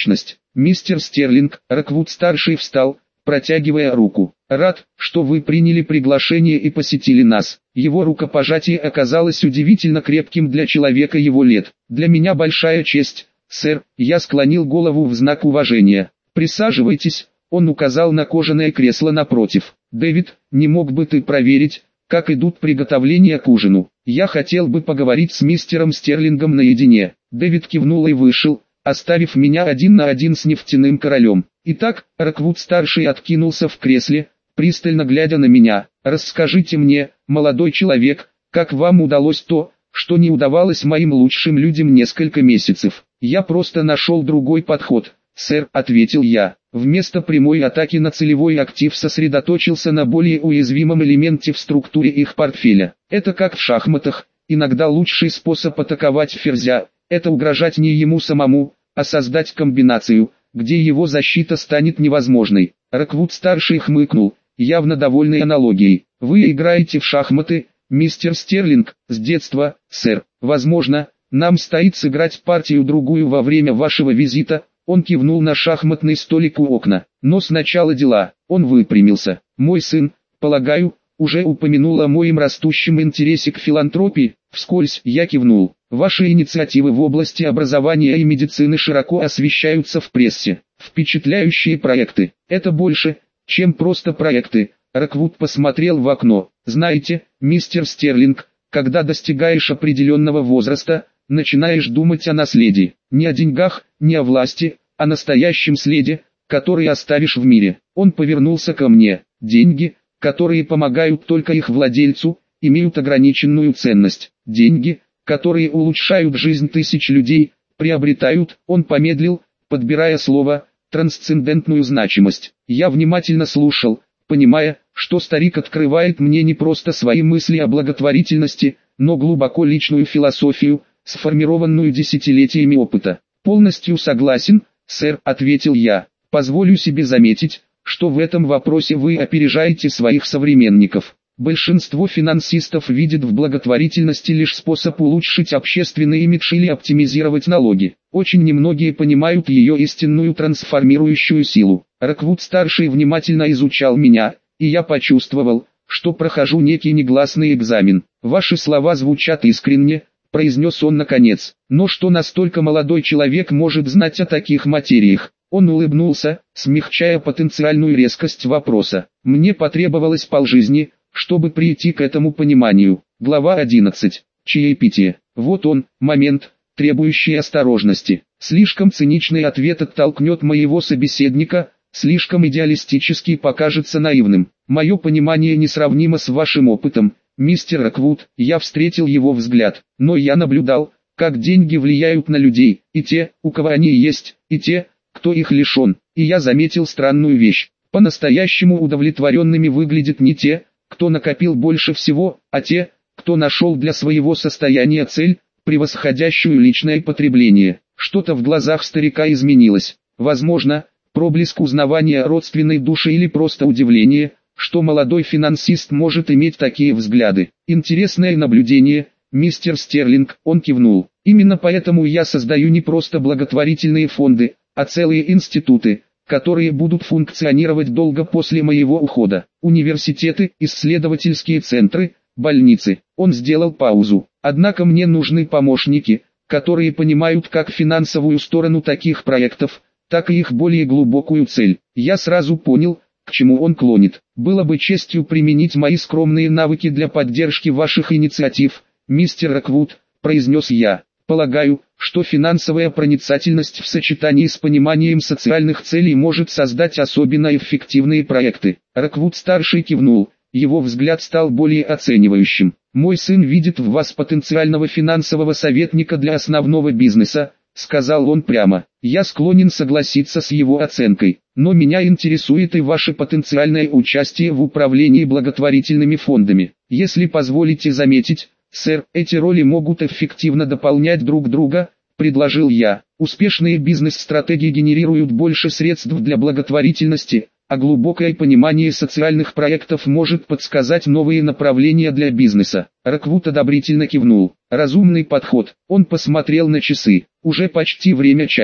Мистер Стерлинг, Роквуд-старший встал, протягивая руку. Рад, что вы приняли приглашение и посетили нас. Его рукопожатие оказалось удивительно крепким для человека его лет. Для меня большая честь, сэр. Я склонил голову в знак уважения. Присаживайтесь. Он указал на кожаное кресло напротив. Дэвид, не мог бы ты проверить, как идут приготовления к ужину? Я хотел бы поговорить с мистером Стерлингом наедине. Дэвид кивнул и вышел, оставив меня один на один с нефтяным королем. Итак, Роквуд-старший откинулся в кресле, пристально глядя на меня. Расскажите мне, молодой человек, как вам удалось то, что не удавалось моим лучшим людям несколько месяцев? Я просто нашел другой подход, сэр, ответил я. Вместо прямой атаки на целевой актив сосредоточился на более уязвимом элементе в структуре их портфеля. Это как в шахматах, иногда лучший способ атаковать ферзя – это угрожать не ему самому, а создать комбинацию, где его защита станет невозможной. Роквуд-старший хмыкнул, явно довольный аналогией. Вы играете в шахматы, мистер Стерлинг, с детства, сэр. Возможно, нам стоит сыграть партию-другую во время вашего визита. Он кивнул на шахматный столик у окна. Но сначала дела. Он выпрямился. Мой сын, полагаю, уже упомянул о моем растущем интересе к филантропии. Вскользь я кивнул. Ваши инициативы в области образования и медицины широко освещаются в прессе. Впечатляющие проекты. Это больше, чем просто проекты. Роквуд посмотрел в окно. Знаете, мистер Стерлинг, когда достигаешь определенного возраста, начинаешь думать о наследии. Не о деньгах, не о власти, о настоящем следе, который оставишь в мире. Он повернулся ко мне. Деньги, которые помогают только их владельцу, имеют ограниченную ценность. Деньги, которые улучшают жизнь тысяч людей, приобретают, он помедлил, подбирая слово, трансцендентную значимость. Я внимательно слушал, понимая, что старик открывает мне не просто свои мысли о благотворительности, но глубоко личную философию, сформированную десятилетиями опыта. «Полностью согласен, сэр», — ответил я. «Позволю себе заметить, что в этом вопросе вы опережаете своих современников. Большинство финансистов видит в благотворительности лишь способ улучшить общественный имидж или оптимизировать налоги. Очень немногие понимают ее истинную трансформирующую силу». Роквуд-старший внимательно изучал меня, и я почувствовал, что прохожу некий негласный экзамен. «Ваши слова звучат искренне», — произнес он наконец. «Но что настолько молодой человек может знать о таких материях?» Он улыбнулся, смягчая потенциальную резкость вопроса. «Мне потребовалось полжизни, чтобы прийти к этому пониманию». Глава 11. Чаепитие. Вот он, момент, требующий осторожности. Слишком циничный ответ оттолкнет моего собеседника, слишком идеалистический покажется наивным. Мое понимание несравнимо с вашим опытом, мистер Роквуд. Я встретил его взгляд, но я наблюдал, как деньги влияют на людей, и те, у кого они есть, и те, кто их лишен. И я заметил странную вещь. По-настоящему удовлетворенными выглядят не те, кто накопил больше всего, а те, кто нашел для своего состояния цель, превосходящую личное потребление. Что-то в глазах старика изменилось. Возможно, проблеск узнавания родственной души или просто удивление, что молодой финансист может иметь такие взгляды. Интересное наблюдение, мистер Стерлинг, он кивнул. Именно поэтому я создаю не просто благотворительные фонды, а целые институты, которые будут функционировать долго после моего ухода. Университеты, исследовательские центры, больницы. Он сделал паузу. Однако мне нужны помощники, которые понимают как финансовую сторону таких проектов, так и их более глубокую цель. Я сразу понял, к чему он клонит. Было бы честью применить мои скромные навыки для поддержки ваших инициатив, мистер Роквуд, произнес я. Полагаю, что финансовая проницательность в сочетании с пониманием социальных целей может создать особенно эффективные проекты. Роквуд-старший кивнул, его взгляд стал более оценивающим. «Мой сын видит в вас потенциального финансового советника для основного бизнеса», — сказал он прямо. «Я склонен согласиться с его оценкой, но меня интересует и ваше потенциальное участие в управлении благотворительными фондами. Если позволите заметить, сэр, эти роли могут эффективно дополнять друг друга», — предложил я. «Успешные бизнес-стратегии генерируют больше средств для благотворительности, а глубокое понимание социальных проектов может подсказать новые направления для бизнеса». Роквуд одобрительно кивнул. «Разумный подход». Он посмотрел на часы. «Уже почти время чая.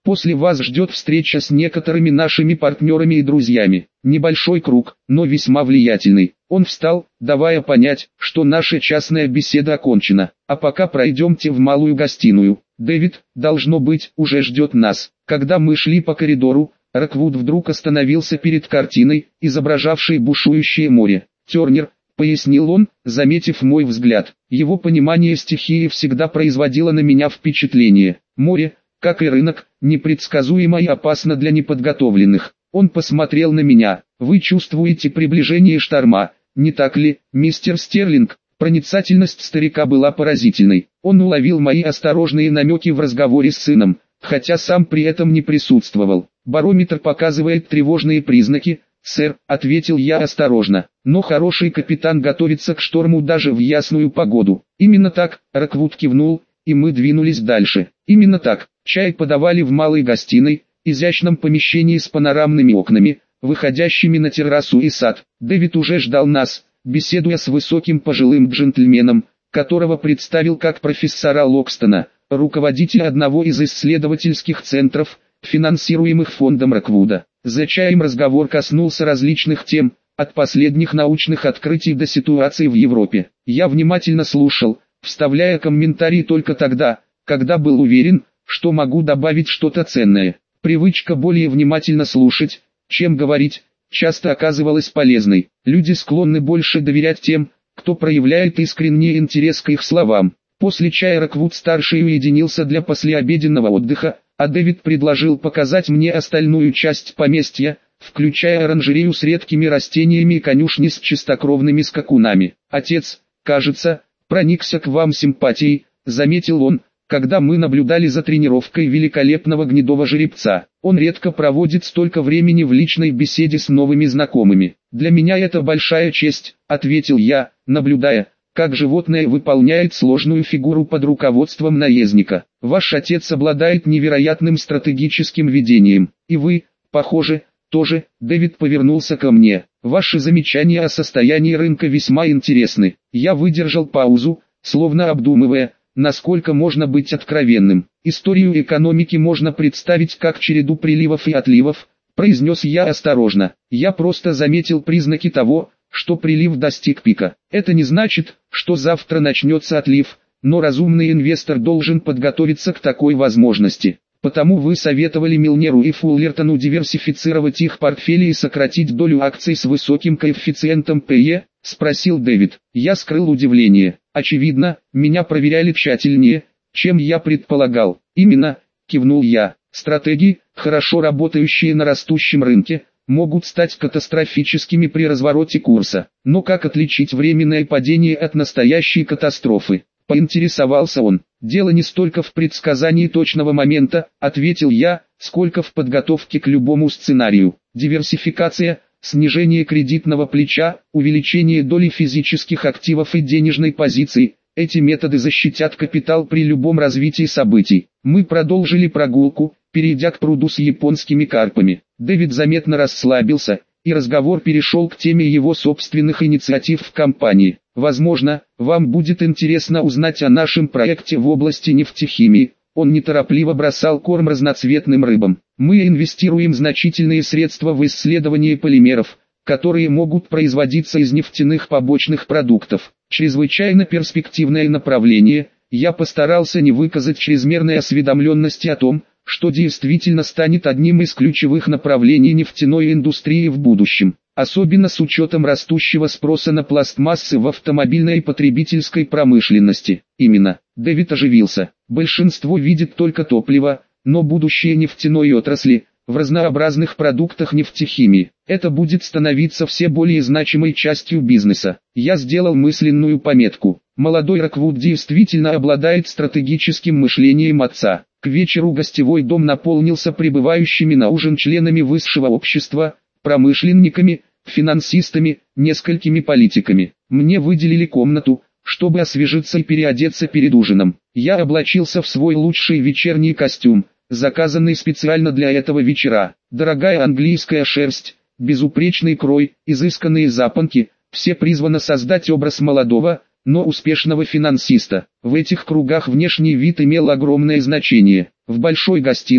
После вас ждет встреча с некоторыми нашими партнерами и друзьями. Небольшой круг, но весьма влиятельный. Он встал, давая понять, что наша частная беседа окончена. А пока пройдемте в малую гостиную. Дэвид, должно быть, уже ждет нас. Когда мы шли по коридору, Роквуд вдруг остановился перед картиной, изображавшей бушующее море. «Тернер», — пояснил он, заметив мой взгляд. Его понимание стихии всегда производило на меня впечатление. Море, как и рынок, непредсказуемо и опасно для неподготовленных. Он посмотрел на меня. «Вы чувствуете приближение шторма, не так ли, мистер Стерлинг?» Проницательность старика была поразительной. Он уловил мои осторожные намеки в разговоре с сыном, хотя сам при этом не присутствовал. «Барометр показывает тревожные признаки, сэр», — ответил я осторожно. «Но хороший капитан готовится к шторму даже в ясную погоду». «Именно так», — Роквуд кивнул, и мы двинулись дальше. «Именно так». Чай подавали в малой гостиной, изящном помещении с панорамными окнами, выходящими на террасу и сад. Дэвид уже ждал нас, беседуя с высоким пожилым джентльменом, которого представил как профессора Локстона, руководителя одного из исследовательских центров, финансируемых фондом Роквуда. За чаем разговор коснулся различных тем, от последних научных открытий до ситуации в Европе. Я внимательно слушал, вставляя комментарии только тогда, когда был уверен, что могу добавить что-то ценное. Привычка более внимательно слушать, чем говорить, часто оказывалась полезной. Люди склонны больше доверять тем, кто проявляет искренний интерес к их словам. После чая Роквуд-старший уединился для послеобеденного отдыха, а Дэвид предложил показать мне остальную часть поместья, включая оранжерею с редкими растениями и конюшни с чистокровными скакунами. «Отец, кажется, проникся к вам симпатией», — заметил он, когда мы наблюдали за тренировкой великолепного гнедого жеребца. «Он редко проводит столько времени в личной беседе с новыми знакомыми. Для меня это большая честь», — ответил я, наблюдая, как животное выполняет сложную фигуру под руководством наездника. «Ваш отец обладает невероятным стратегическим видением, и вы, похоже, тоже». Дэвид повернулся ко мне. «Ваши замечания о состоянии рынка весьма интересны». Я выдержал паузу, словно обдумывая, насколько можно быть откровенным. «Историю экономики можно представить как череду приливов и отливов», — произнес я осторожно. «Я просто заметил признаки того, что прилив достиг пика. Это не значит, что завтра начнется отлив, но разумный инвестор должен подготовиться к такой возможности. Потому вы советовали Милнеру и Фуллертону диверсифицировать их портфели и сократить долю акций с высоким коэффициентом PE?» — спросил Дэвид. Я скрыл удивление. «Очевидно, меня проверяли тщательнее, чем я предполагал». «Именно», — кивнул я. «Стратегии, хорошо работающие на растущем рынке, могут стать катастрофическими при развороте курса. Но как отличить временное падение от настоящей катастрофы?» — поинтересовался он. «Дело не столько в предсказании точного момента», — ответил я, — «сколько в подготовке к любому сценарию. Диверсификация, снижение кредитного плеча, увеличение доли физических активов и денежной позиции — эти методы защитят капитал при любом развитии событий». Мы продолжили прогулку, перейдя к пруду с японскими карпами. Дэвид заметно расслабился, и разговор перешел к теме его собственных инициатив в компании. «Возможно, вам будет интересно узнать о нашем проекте в области нефтехимии». Он неторопливо бросал корм разноцветным рыбам. «Мы инвестируем значительные средства в исследование полимеров, которые могут производиться из нефтяных побочных продуктов. Чрезвычайно перспективное направление». Я постарался не выказать чрезмерной осведомленности о том, что действительно станет одним из ключевых направлений нефтяной индустрии в будущем, особенно с учетом растущего спроса на пластмассы в автомобильной и потребительской промышленности. Именно, Дэвид оживился. Большинство видит только топливо, но будущее нефтяной отрасли, в разнообразных продуктах нефтехимии, это будет становиться все более значимой частью бизнеса. Я сделал мысленную пометку. Молодой Роквуд действительно обладает стратегическим мышлением отца. К вечеру гостевой дом наполнился прибывающими на ужин членами высшего общества, промышленниками, финансистами, несколькими политиками. Мне выделили комнату, чтобы освежиться и переодеться перед ужином. Я облачился в свой лучший вечерний костюм, заказанный специально для этого вечера. Дорогая английская шерсть, безупречный крой, изысканные запонки, все призвано создать образ молодого, но успешного финансиста. В этих кругах внешний вид имел огромное значение. В большой гостиной,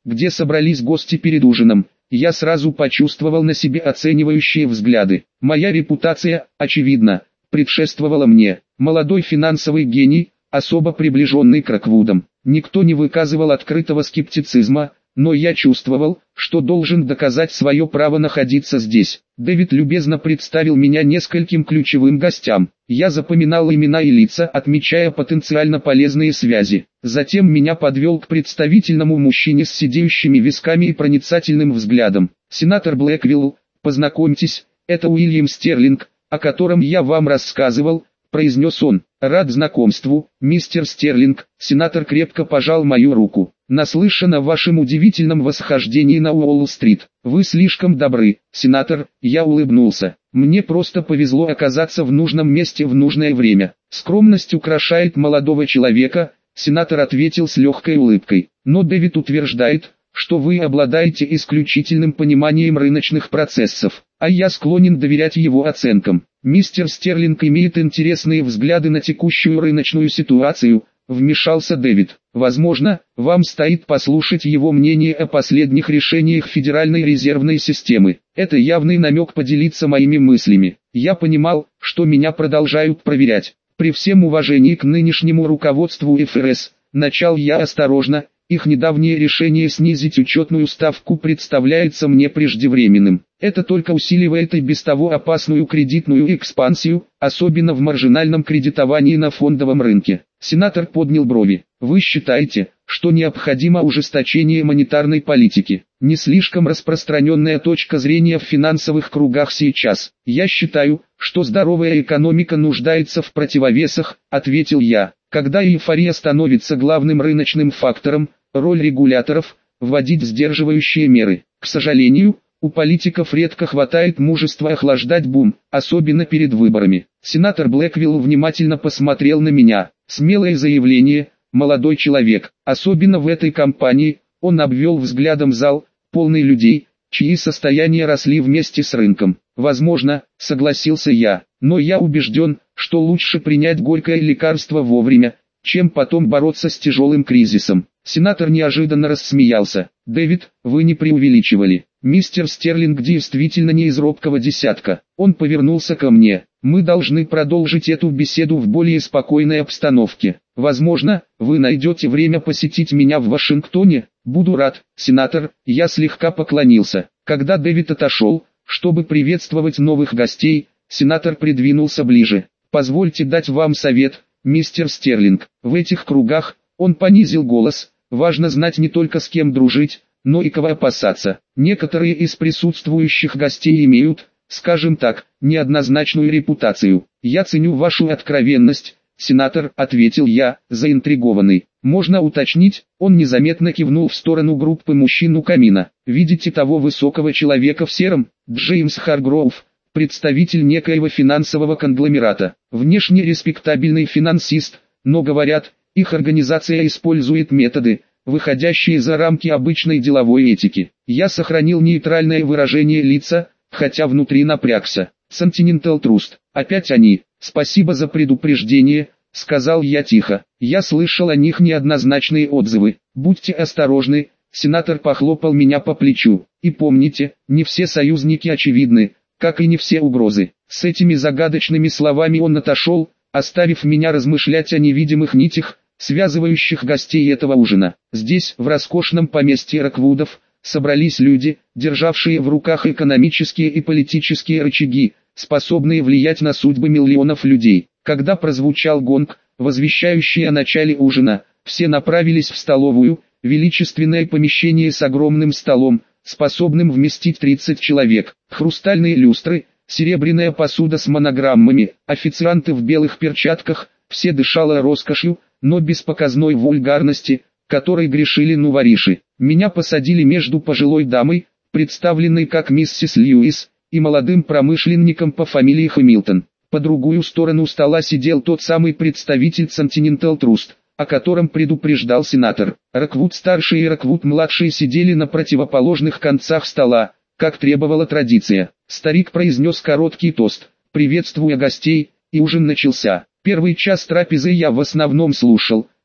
где собрались гости перед ужином. Я сразу почувствовал на себе оценивающие взгляды. Моя репутация, очевидно, предшествовала мне. Молодой финансовый гений, особо приближенный к Роквудам. Никто не выказывал открытого скептицизма, но я чувствовал, что должен доказать свое право находиться здесь. Дэвид любезно представил меня нескольким ключевым гостям. Я запоминал имена и лица, отмечая потенциально полезные связи. Затем меня подвел к представительному мужчине с сидеющими висками и проницательным взглядом. «Сенатор Блэквилл, познакомьтесь, это Уильям Стерлинг, о котором я вам рассказывал», — произнес он. «Рад знакомству, мистер Стерлинг». Сенатор крепко пожал мою руку. «Наслышан о вашем удивительном восхождении на Уолл-стрит. Вы слишком добры, сенатор». Я улыбнулся. Мне просто повезло оказаться в нужном месте в нужное время. «Скромность украшает молодого человека», — сенатор ответил с легкой улыбкой. «Но Дэвид утверждает, что вы обладаете исключительным пониманием рыночных процессов, а я склонен доверять его оценкам. Мистер Стерлинг имеет интересные взгляды на текущую рыночную ситуацию», — вмешался Дэвид. «Возможно, вам стоит послушать его мнение о последних решениях Федеральной резервной системы». Это явный намек поделиться моими мыслями. Я понимал, что меня продолжают проверять. При всем уважении к нынешнему руководству ФРС, начал я осторожно, их недавнее решение снизить учетную ставку представляется мне преждевременным. Это только усиливает и без того опасную кредитную экспансию, особенно в маржинальном кредитовании на фондовом рынке. Сенатор поднял брови. Вы считаете, что необходимо ужесточение монетарной политики? Не слишком распространенная точка зрения в финансовых кругах сейчас. Я считаю, что здоровая экономика нуждается в противовесах, ответил я. Когда эйфория становится главным рыночным фактором, роль регуляторов – вводить сдерживающие меры. К сожалению, у политиков редко хватает мужества охлаждать бум, особенно перед выборами. Сенатор Блэквилл внимательно посмотрел на меня. Смелое заявление, молодой человек, особенно в этой кампании. Он обвел взглядом зал, полный людей, чьи состояния росли вместе с рынком. Возможно, согласился я, но я убежден, что лучше принять горькое лекарство вовремя, чем потом бороться с тяжелым кризисом. Сенатор неожиданно рассмеялся. «Дэвид, вы не преувеличивали. Мистер Стерлинг действительно не из робкого десятка». Он повернулся ко мне. «Мы должны продолжить эту беседу в более спокойной обстановке. Возможно, вы найдете время посетить меня в Вашингтоне. Буду рад, сенатор». Я слегка поклонился. Когда Дэвид отошел, чтобы приветствовать новых гостей, сенатор придвинулся ближе. «Позвольте дать вам совет, мистер Стерлинг. В этих кругах», он понизил голос, «важно знать не только с кем дружить, но и кого опасаться. Некоторые из присутствующих гостей имеют, скажем так, неоднозначную репутацию. Я ценю вашу откровенность, сенатор», — ответил я, заинтригованный. «Можно уточнить?» Он незаметно кивнул в сторону группы мужчин у камина. «Видите того высокого человека в сером? Джеймс Харгроув, представитель некоего финансового конгломерата. Внешне респектабельный финансист, но говорят, их организация использует методы, выходящие за рамки обычной деловой этики». Я сохранил нейтральное выражение лица, хотя внутри напрягся. «Continental Trust, опять они. Спасибо за предупреждение», — сказал я тихо. «Я слышал о них неоднозначные отзывы. Будьте осторожны», — сенатор похлопал меня по плечу. «И помните, не все союзники очевидны, как и не все угрозы». С этими загадочными словами он отошел, оставив меня размышлять о невидимых нитях, связывающих гостей этого ужина. Здесь, в роскошном поместье Роквудов, собрались люди, державшие в руках экономические и политические рычаги, способные влиять на судьбы миллионов людей. Когда прозвучал гонг, возвещающий о начале ужина, все направились в столовую, величественное помещение с огромным столом, способным вместить 30 человек. Хрустальные люстры, серебряная посуда с монограммами, официанты в белых перчатках, все дышало роскошью, но без показной вульгарности, которой грешили нувориши. Меня посадили между пожилой дамой, представленной как миссис Льюис, и молодым промышленником по фамилии Хэмилтон. По другую сторону стола сидел тот самый представитель Continental Trust, о котором предупреждал сенатор. Роквуд-старший и Роквуд-младший сидели на противоположных концах стола, как требовала традиция. Старик произнес короткий тост, приветствуя гостей, и ужин начался. Первый час трапезы я в основном слушал,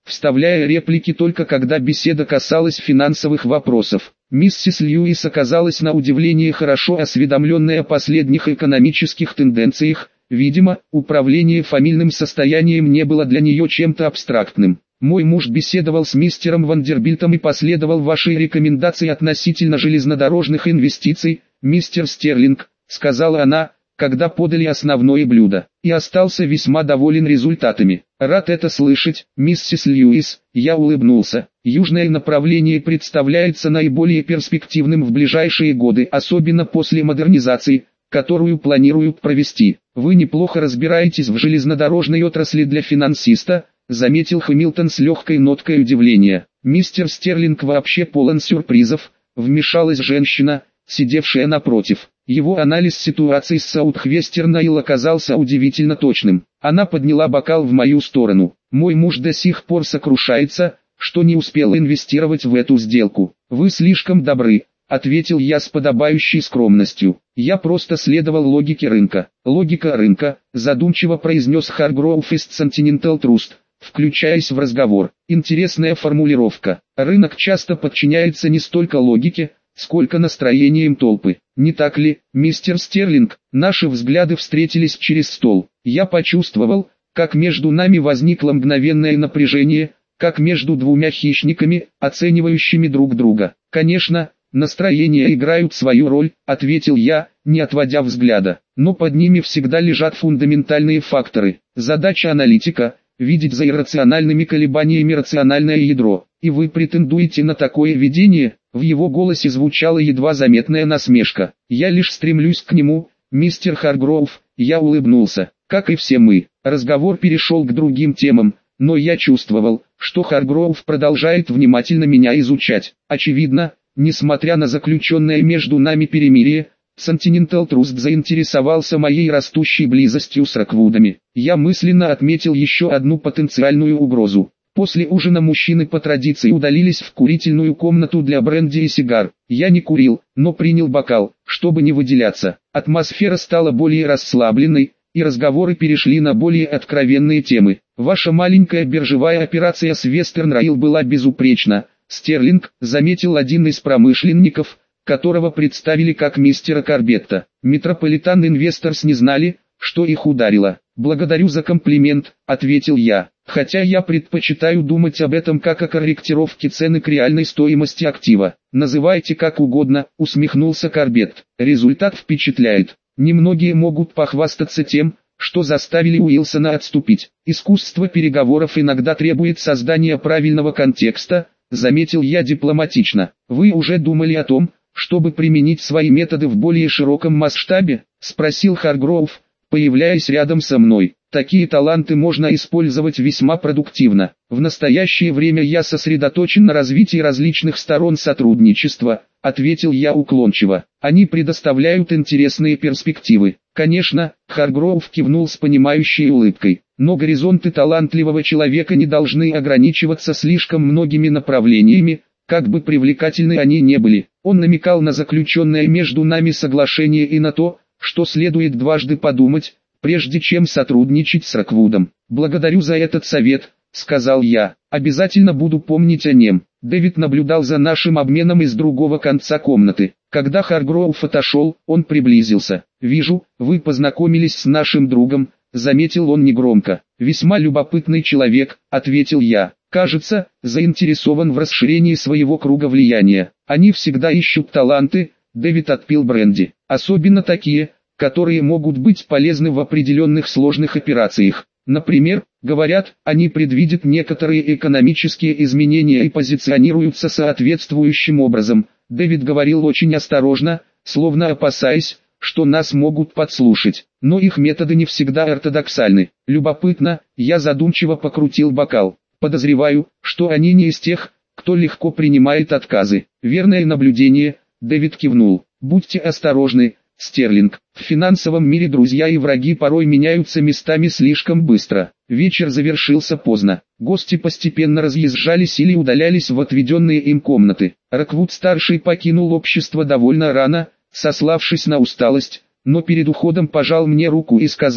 вставляя реплики только когда беседа касалась финансовых вопросов. Миссис Льюис оказалась на удивление хорошо осведомленной о последних экономических тенденциях. Видимо, управление фамильным состоянием не было для нее чем-то абстрактным. Мой муж беседовал с мистером Вандербильтом и последовал вашей рекомендации относительно железнодорожных инвестиций, мистер Стерлинг, сказала она, когда подали основное блюдо, и остался весьма доволен результатами. Рад это слышать, миссис Льюис, я улыбнулся. Южное направление представляется наиболее перспективным в ближайшие годы, особенно после модернизации, которую планируют провести. Вы неплохо разбираетесь в железнодорожной отрасли для финансиста, заметил Хэмилтон с легкой ноткой удивления. Мистер Стерлинг вообще полон сюрпризов, вмешалась женщина, сидевшая напротив. Его анализ ситуации с Саутхвестерн-Ойл оказался удивительно точным. Она подняла бокал в мою сторону. Мой муж до сих пор сокрушается, что не успел инвестировать в эту сделку. Вы слишком добры, ответил я с подобающей скромностью. Я просто следовал логике рынка. Логика рынка, задумчиво произнес Харгроув из Continental Trust, включаясь в разговор. Интересная формулировка. Рынок часто подчиняется не столько логике, сколько настроением толпы. Не так ли, мистер Стерлинг? Наши взгляды встретились через стол. Я почувствовал, как между нами возникло мгновенное напряжение, как между двумя хищниками, оценивающими друг друга. Конечно, настроения играют свою роль, ответил я, не отводя взгляда. Но под ними всегда лежат фундаментальные факторы. Задача аналитика – видеть за иррациональными колебаниями рациональное ядро. И вы претендуете на такое видение? В его голосе звучала едва заметная насмешка. Я лишь стремлюсь к нему, мистер Харгроув. Я улыбнулся. Как и все мы. Разговор перешел к другим темам, но я чувствовал, что Харгроув продолжает внимательно меня изучать. Очевидно, несмотря на заключенное между нами перемирие, Continental Trust заинтересовался моей растущей близостью с Роквудами. Я мысленно отметил еще одну потенциальную угрозу. После ужина мужчины по традиции удалились в курительную комнату для бренди и сигар. Я не курил, но принял бокал, чтобы не выделяться. Атмосфера стала более расслабленной, и разговоры перешли на более откровенные темы. Ваша маленькая биржевая операция с Western Rail была безупречна, Стерлинг, заметил один из промышленников, которого представили как мистера Корбетта. Метрополитан Инвесторс не знали, что их ударило. «Благодарю за комплимент», — ответил я, «хотя я предпочитаю думать об этом как о корректировке цены к реальной стоимости актива». «Называйте как угодно», — усмехнулся Корбетт. «Результат впечатляет. Немногие могут похвастаться тем, что заставили Уилсона отступить. Искусство переговоров иногда требует создания правильного контекста», — заметил я дипломатично. «Вы уже думали о том, чтобы применить свои методы в более широком масштабе?» — спросил Харгроув, появляясь рядом со мной. «Такие таланты можно использовать весьма продуктивно. В настоящее время я сосредоточен на развитии различных сторон сотрудничества», — ответил я уклончиво. «Они предоставляют интересные перспективы». «Конечно», — Харгроув кивнул с понимающей улыбкой. «Но горизонты талантливого человека не должны ограничиваться слишком многими направлениями, как бы привлекательны они не были». Он намекал на заключенное между нами соглашение и на то, что следует дважды подумать, прежде чем сотрудничать с Роквудом. «Благодарю за этот совет», — сказал я. «Обязательно буду помнить о нем». Дэвид наблюдал за нашим обменом из другого конца комнаты. Когда Харгроув отошел, он приблизился. «Вижу, вы познакомились с нашим другом», — заметил он негромко. «Весьма любопытный человек», — ответил я. «Кажется, заинтересован в расширении своего круга влияния. Они всегда ищут таланты». Дэвид отпил бренди. «Особенно такие, которые могут быть полезны в определенных сложных операциях. Например, говорят, они предвидят некоторые экономические изменения и позиционируются соответствующим образом». Дэвид говорил очень осторожно, словно опасаясь, что нас могут подслушать. Но их методы не всегда ортодоксальны. Любопытно, я задумчиво покрутил бокал. Подозреваю, что они не из тех, кто легко принимает отказы. Верное наблюдение, Дэвид кивнул. Будьте осторожны, Стерлинг. В финансовом мире друзья и враги порой меняются местами слишком быстро. Вечер завершился поздно. Гости постепенно разъезжались или удалялись в отведенные им комнаты. Роквуд-старший покинул общество довольно рано, сославшись на усталость, но перед уходом пожал мне руку и сказал,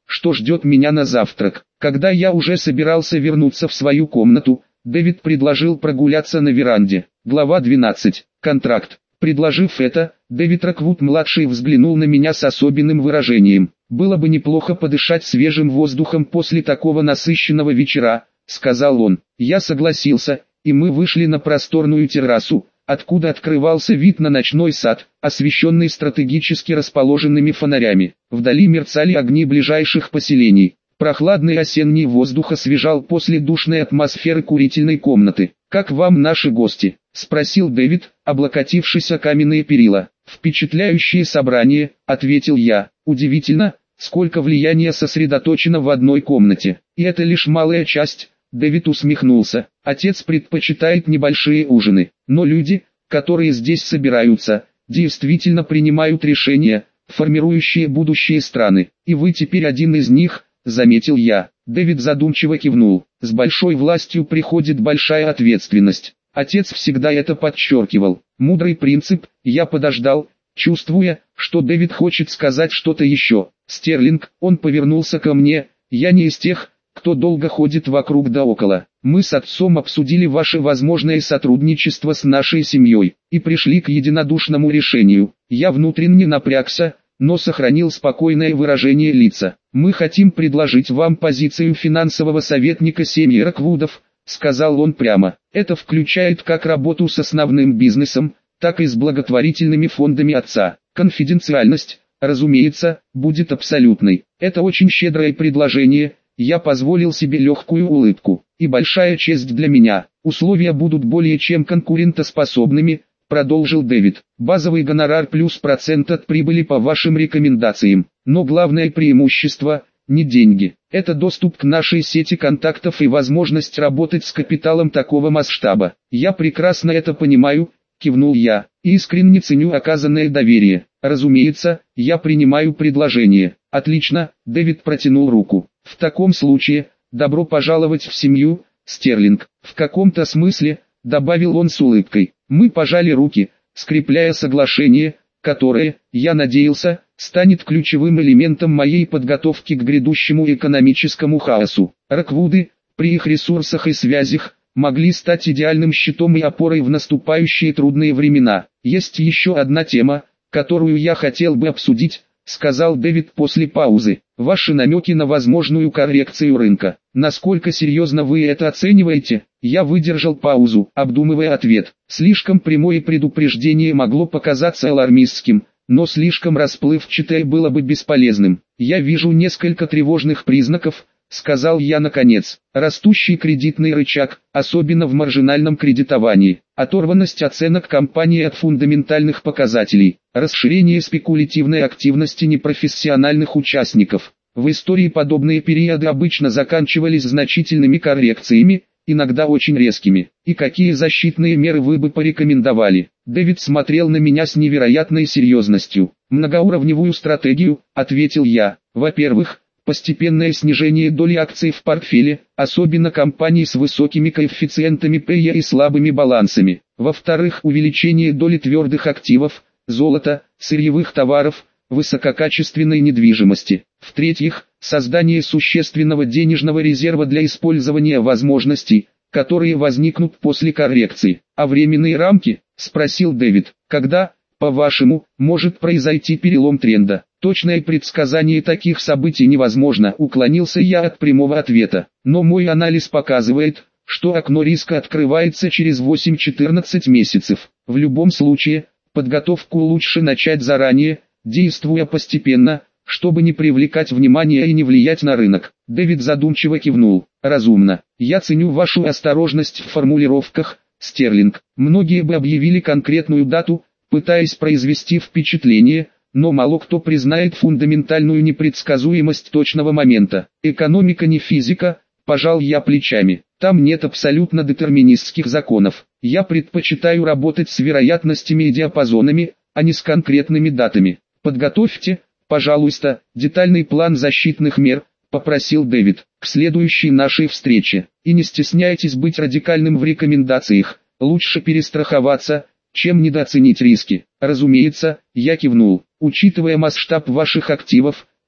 что ждет меня на завтрак. Когда я уже собирался вернуться в свою комнату, Дэвид предложил прогуляться на веранде. Глава 12. Контракт. Предложив это, Дэвид Роквуд-младший взглянул на меня с особенным выражением. «Было бы неплохо подышать свежим воздухом после такого насыщенного вечера», — сказал он. Я согласился, и мы вышли на просторную террасу, откуда открывался вид на ночной сад, освещенный стратегически расположенными фонарями. Вдали мерцали огни ближайших поселений. Прохладный осенний воздух освежал после душной атмосферы курительной комнаты. «Как вам наши гости?» — спросил Дэвид, облокотившись о каменные перила. «Впечатляющее собрание», — ответил я. «Удивительно, сколько влияния сосредоточено в одной комнате. И это лишь малая часть». Дэвид усмехнулся. «Отец предпочитает небольшие ужины, но люди, которые здесь собираются, действительно принимают решения, формирующие будущее страны. И вы теперь один из них», — заметил я. Дэвид задумчиво кивнул. «С большой властью приходит большая ответственность. Отец всегда это подчеркивал. Мудрый принцип». Я подождал, чувствуя, что Дэвид хочет сказать что-то еще. «Стерлинг», — он повернулся ко мне, — «я не из тех, кто долго ходит вокруг да около. Мы с отцом обсудили ваше возможное сотрудничество с нашей семьей, и пришли к единодушному решению». Я внутренне напрягся, но сохранил спокойное выражение лица. «Мы хотим предложить вам позицию финансового советника семьи Роквудов», — сказал он прямо. «Это включает как работу с основным бизнесом, так и с благотворительными фондами отца. Конфиденциальность, разумеется, будет абсолютной. Это очень щедрое предложение». Я позволил себе легкую улыбку. «И большая честь для меня. Условия будут более чем конкурентоспособными», — продолжил Дэвид. «Базовый гонорар плюс процент от прибыли по вашим рекомендациям. Но главное преимущество — не деньги. Это доступ к нашей сети контактов и возможность работать с капиталом такого масштаба. Я прекрасно это понимаю», — кивнул я, — «и искренне ценю оказанное доверие. Разумеется, я принимаю предложение». «Отлично», — Дэвид протянул руку. «В таком случае, добро пожаловать в семью, Стерлинг». «В каком-то смысле», — добавил он с улыбкой. Мы пожали руки, скрепляя соглашение, которое, я надеялся, станет ключевым элементом моей подготовки к грядущему экономическому хаосу. Роквуды, при их ресурсах и связях, могли стать идеальным щитом и опорой в наступающие трудные времена. «Есть еще одна тема, которую я хотел бы обсудить», — сказал Дэвид после паузы. «Ваши намеки на возможную коррекцию рынка. Насколько серьезно вы это оцениваете?» Я выдержал паузу, обдумывая ответ. Слишком прямое предупреждение могло показаться алармистским, но слишком расплывчатое было бы бесполезным. «Я вижу несколько тревожных признаков», — сказал я наконец. «Растущий кредитный рычаг, особенно в маржинальном кредитовании, оторванность оценок компании от фундаментальных показателей, расширение спекулятивной активности непрофессиональных участников. В истории подобные периоды обычно заканчивались значительными коррекциями, иногда очень резкими. И какие защитные меры вы бы порекомендовали?» Дэвид смотрел на меня с невероятной серьезностью. «Многоуровневую стратегию», — ответил я. «Во-первых, постепенное снижение доли акций в портфеле, особенно компаний с высокими коэффициентами PE и слабыми балансами. Во-вторых, увеличение доли твердых активов, золота, сырьевых товаров, высококачественной недвижимости. В-третьих, создание существенного денежного резерва для использования возможностей, которые возникнут после коррекции. «А временные рамки?» — спросил Дэвид. «Когда, по-вашему, может произойти перелом тренда?» «Точное предсказание таких событий невозможно», — уклонился я от прямого ответа. «Но мой анализ показывает, что окно риска открывается через 8-14 месяцев. В любом случае, подготовку лучше начать заранее, действуя постепенно, чтобы не привлекать внимание и не влиять на рынок». Дэвид задумчиво кивнул. «Разумно. Я ценю вашу осторожность в формулировках, Стерлинг. Многие бы объявили конкретную дату, пытаясь произвести впечатление, но мало кто признает фундаментальную непредсказуемость точного момента. Экономика не физика», — пожал я плечами. «Там нет абсолютно детерминистских законов. Я предпочитаю работать с вероятностями и диапазонами, а не с конкретными датами. Подготовьте, пожалуйста, детальный план защитных мер», — попросил Дэвид, — «к следующей нашей встрече. И не стесняйтесь быть радикальным в рекомендациях. Лучше перестраховаться, чем недооценить риски». «Разумеется», — я кивнул. «Учитывая масштаб ваших активов,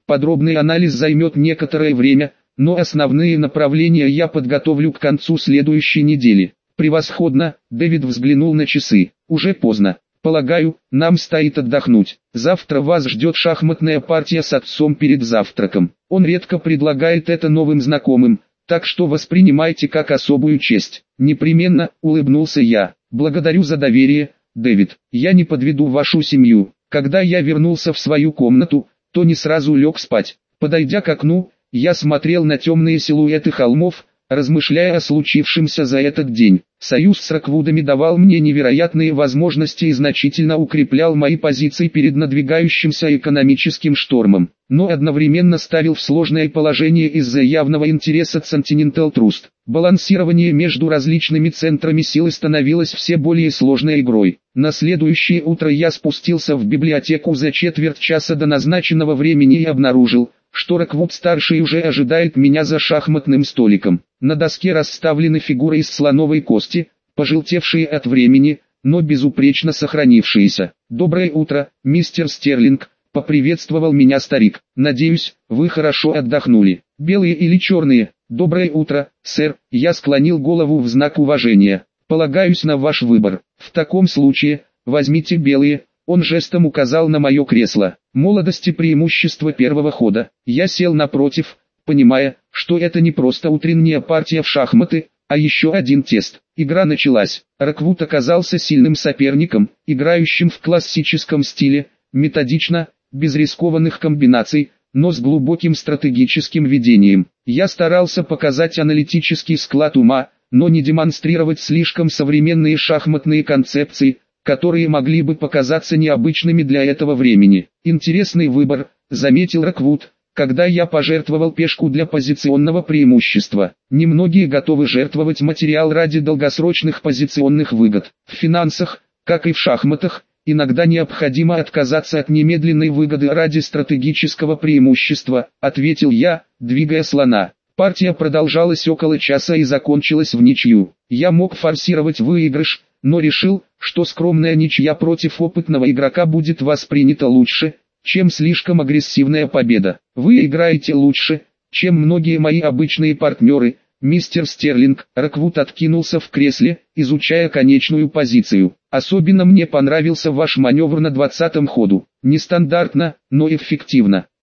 Подробный анализ займет некоторое время, но основные направления я подготовлю к концу следующей недели. Превосходно, Дэвид взглянул на часы. Уже поздно. Полагаю, нам стоит отдохнуть. Завтра вас ждет шахматная партия с отцом перед завтраком. Он редко предлагает это новым знакомым, так что воспринимайте как особую честь. Непременно, улыбнулся я. Благодарю за доверие, Дэвид. Я не подведу вашу семью. Когда я вернулся в свою комнату, то не сразу лег спать. Подойдя к окну, я смотрел на темные силуэты холмов, размышляя о случившемся за этот день. Союз с Роквудами давал мне невероятные возможности и значительно укреплял мои позиции перед надвигающимся экономическим штормом, но одновременно ставил в сложное положение из-за явного интереса Continental Trust. Балансирование между различными центрами силы становилось все более сложной игрой. На следующее утро я спустился в библиотеку за четверть часа до назначенного времени и обнаружил, что Роквуд-старший уже ожидает меня за шахматным столиком. На доске расставлены фигуры из слоновой кости, пожелтевшие от времени, но безупречно сохранившиеся. «Доброе утро, мистер Стерлинг», — поприветствовал меня старик. «Надеюсь, вы хорошо отдохнули. Белые или черные?» «Доброе утро, сэр», — я склонил голову в знак уважения. «Полагаюсь на ваш выбор. В таком случае, возьмите белые». Он жестом указал на мое кресло. Молодости преимущество первого хода. Я сел напротив, понимая, что это не просто утренняя партия в шахматы, а еще один тест. Игра началась. Роквуд оказался сильным соперником, играющим в классическом стиле, методично, без рискованных комбинаций, но с глубоким стратегическим видением. Я старался показать аналитический склад ума, но не демонстрировать слишком современные шахматные концепции, которые могли бы показаться необычными для этого времени. «Интересный выбор», — заметил Роквуд, когда я пожертвовал пешку для позиционного преимущества. Немногие готовы жертвовать материал ради долгосрочных позиционных выгод. В финансах, как и в шахматах, иногда необходимо отказаться от немедленной выгоды ради стратегического преимущества, ответил я, двигая слона. Партия продолжалась около часа и закончилась в ничью. Я мог форсировать выигрыш, но решил, что скромная ничья против опытного игрока будет воспринята лучше, чем слишком агрессивная победа. Вы играете лучше, чем многие мои обычные партнеры, мистер Стерлинг. Роквуд откинулся в кресле, изучая конечную позицию. Особенно мне понравился ваш маневр на 20-м ходу. Нестандартно, но эффективно.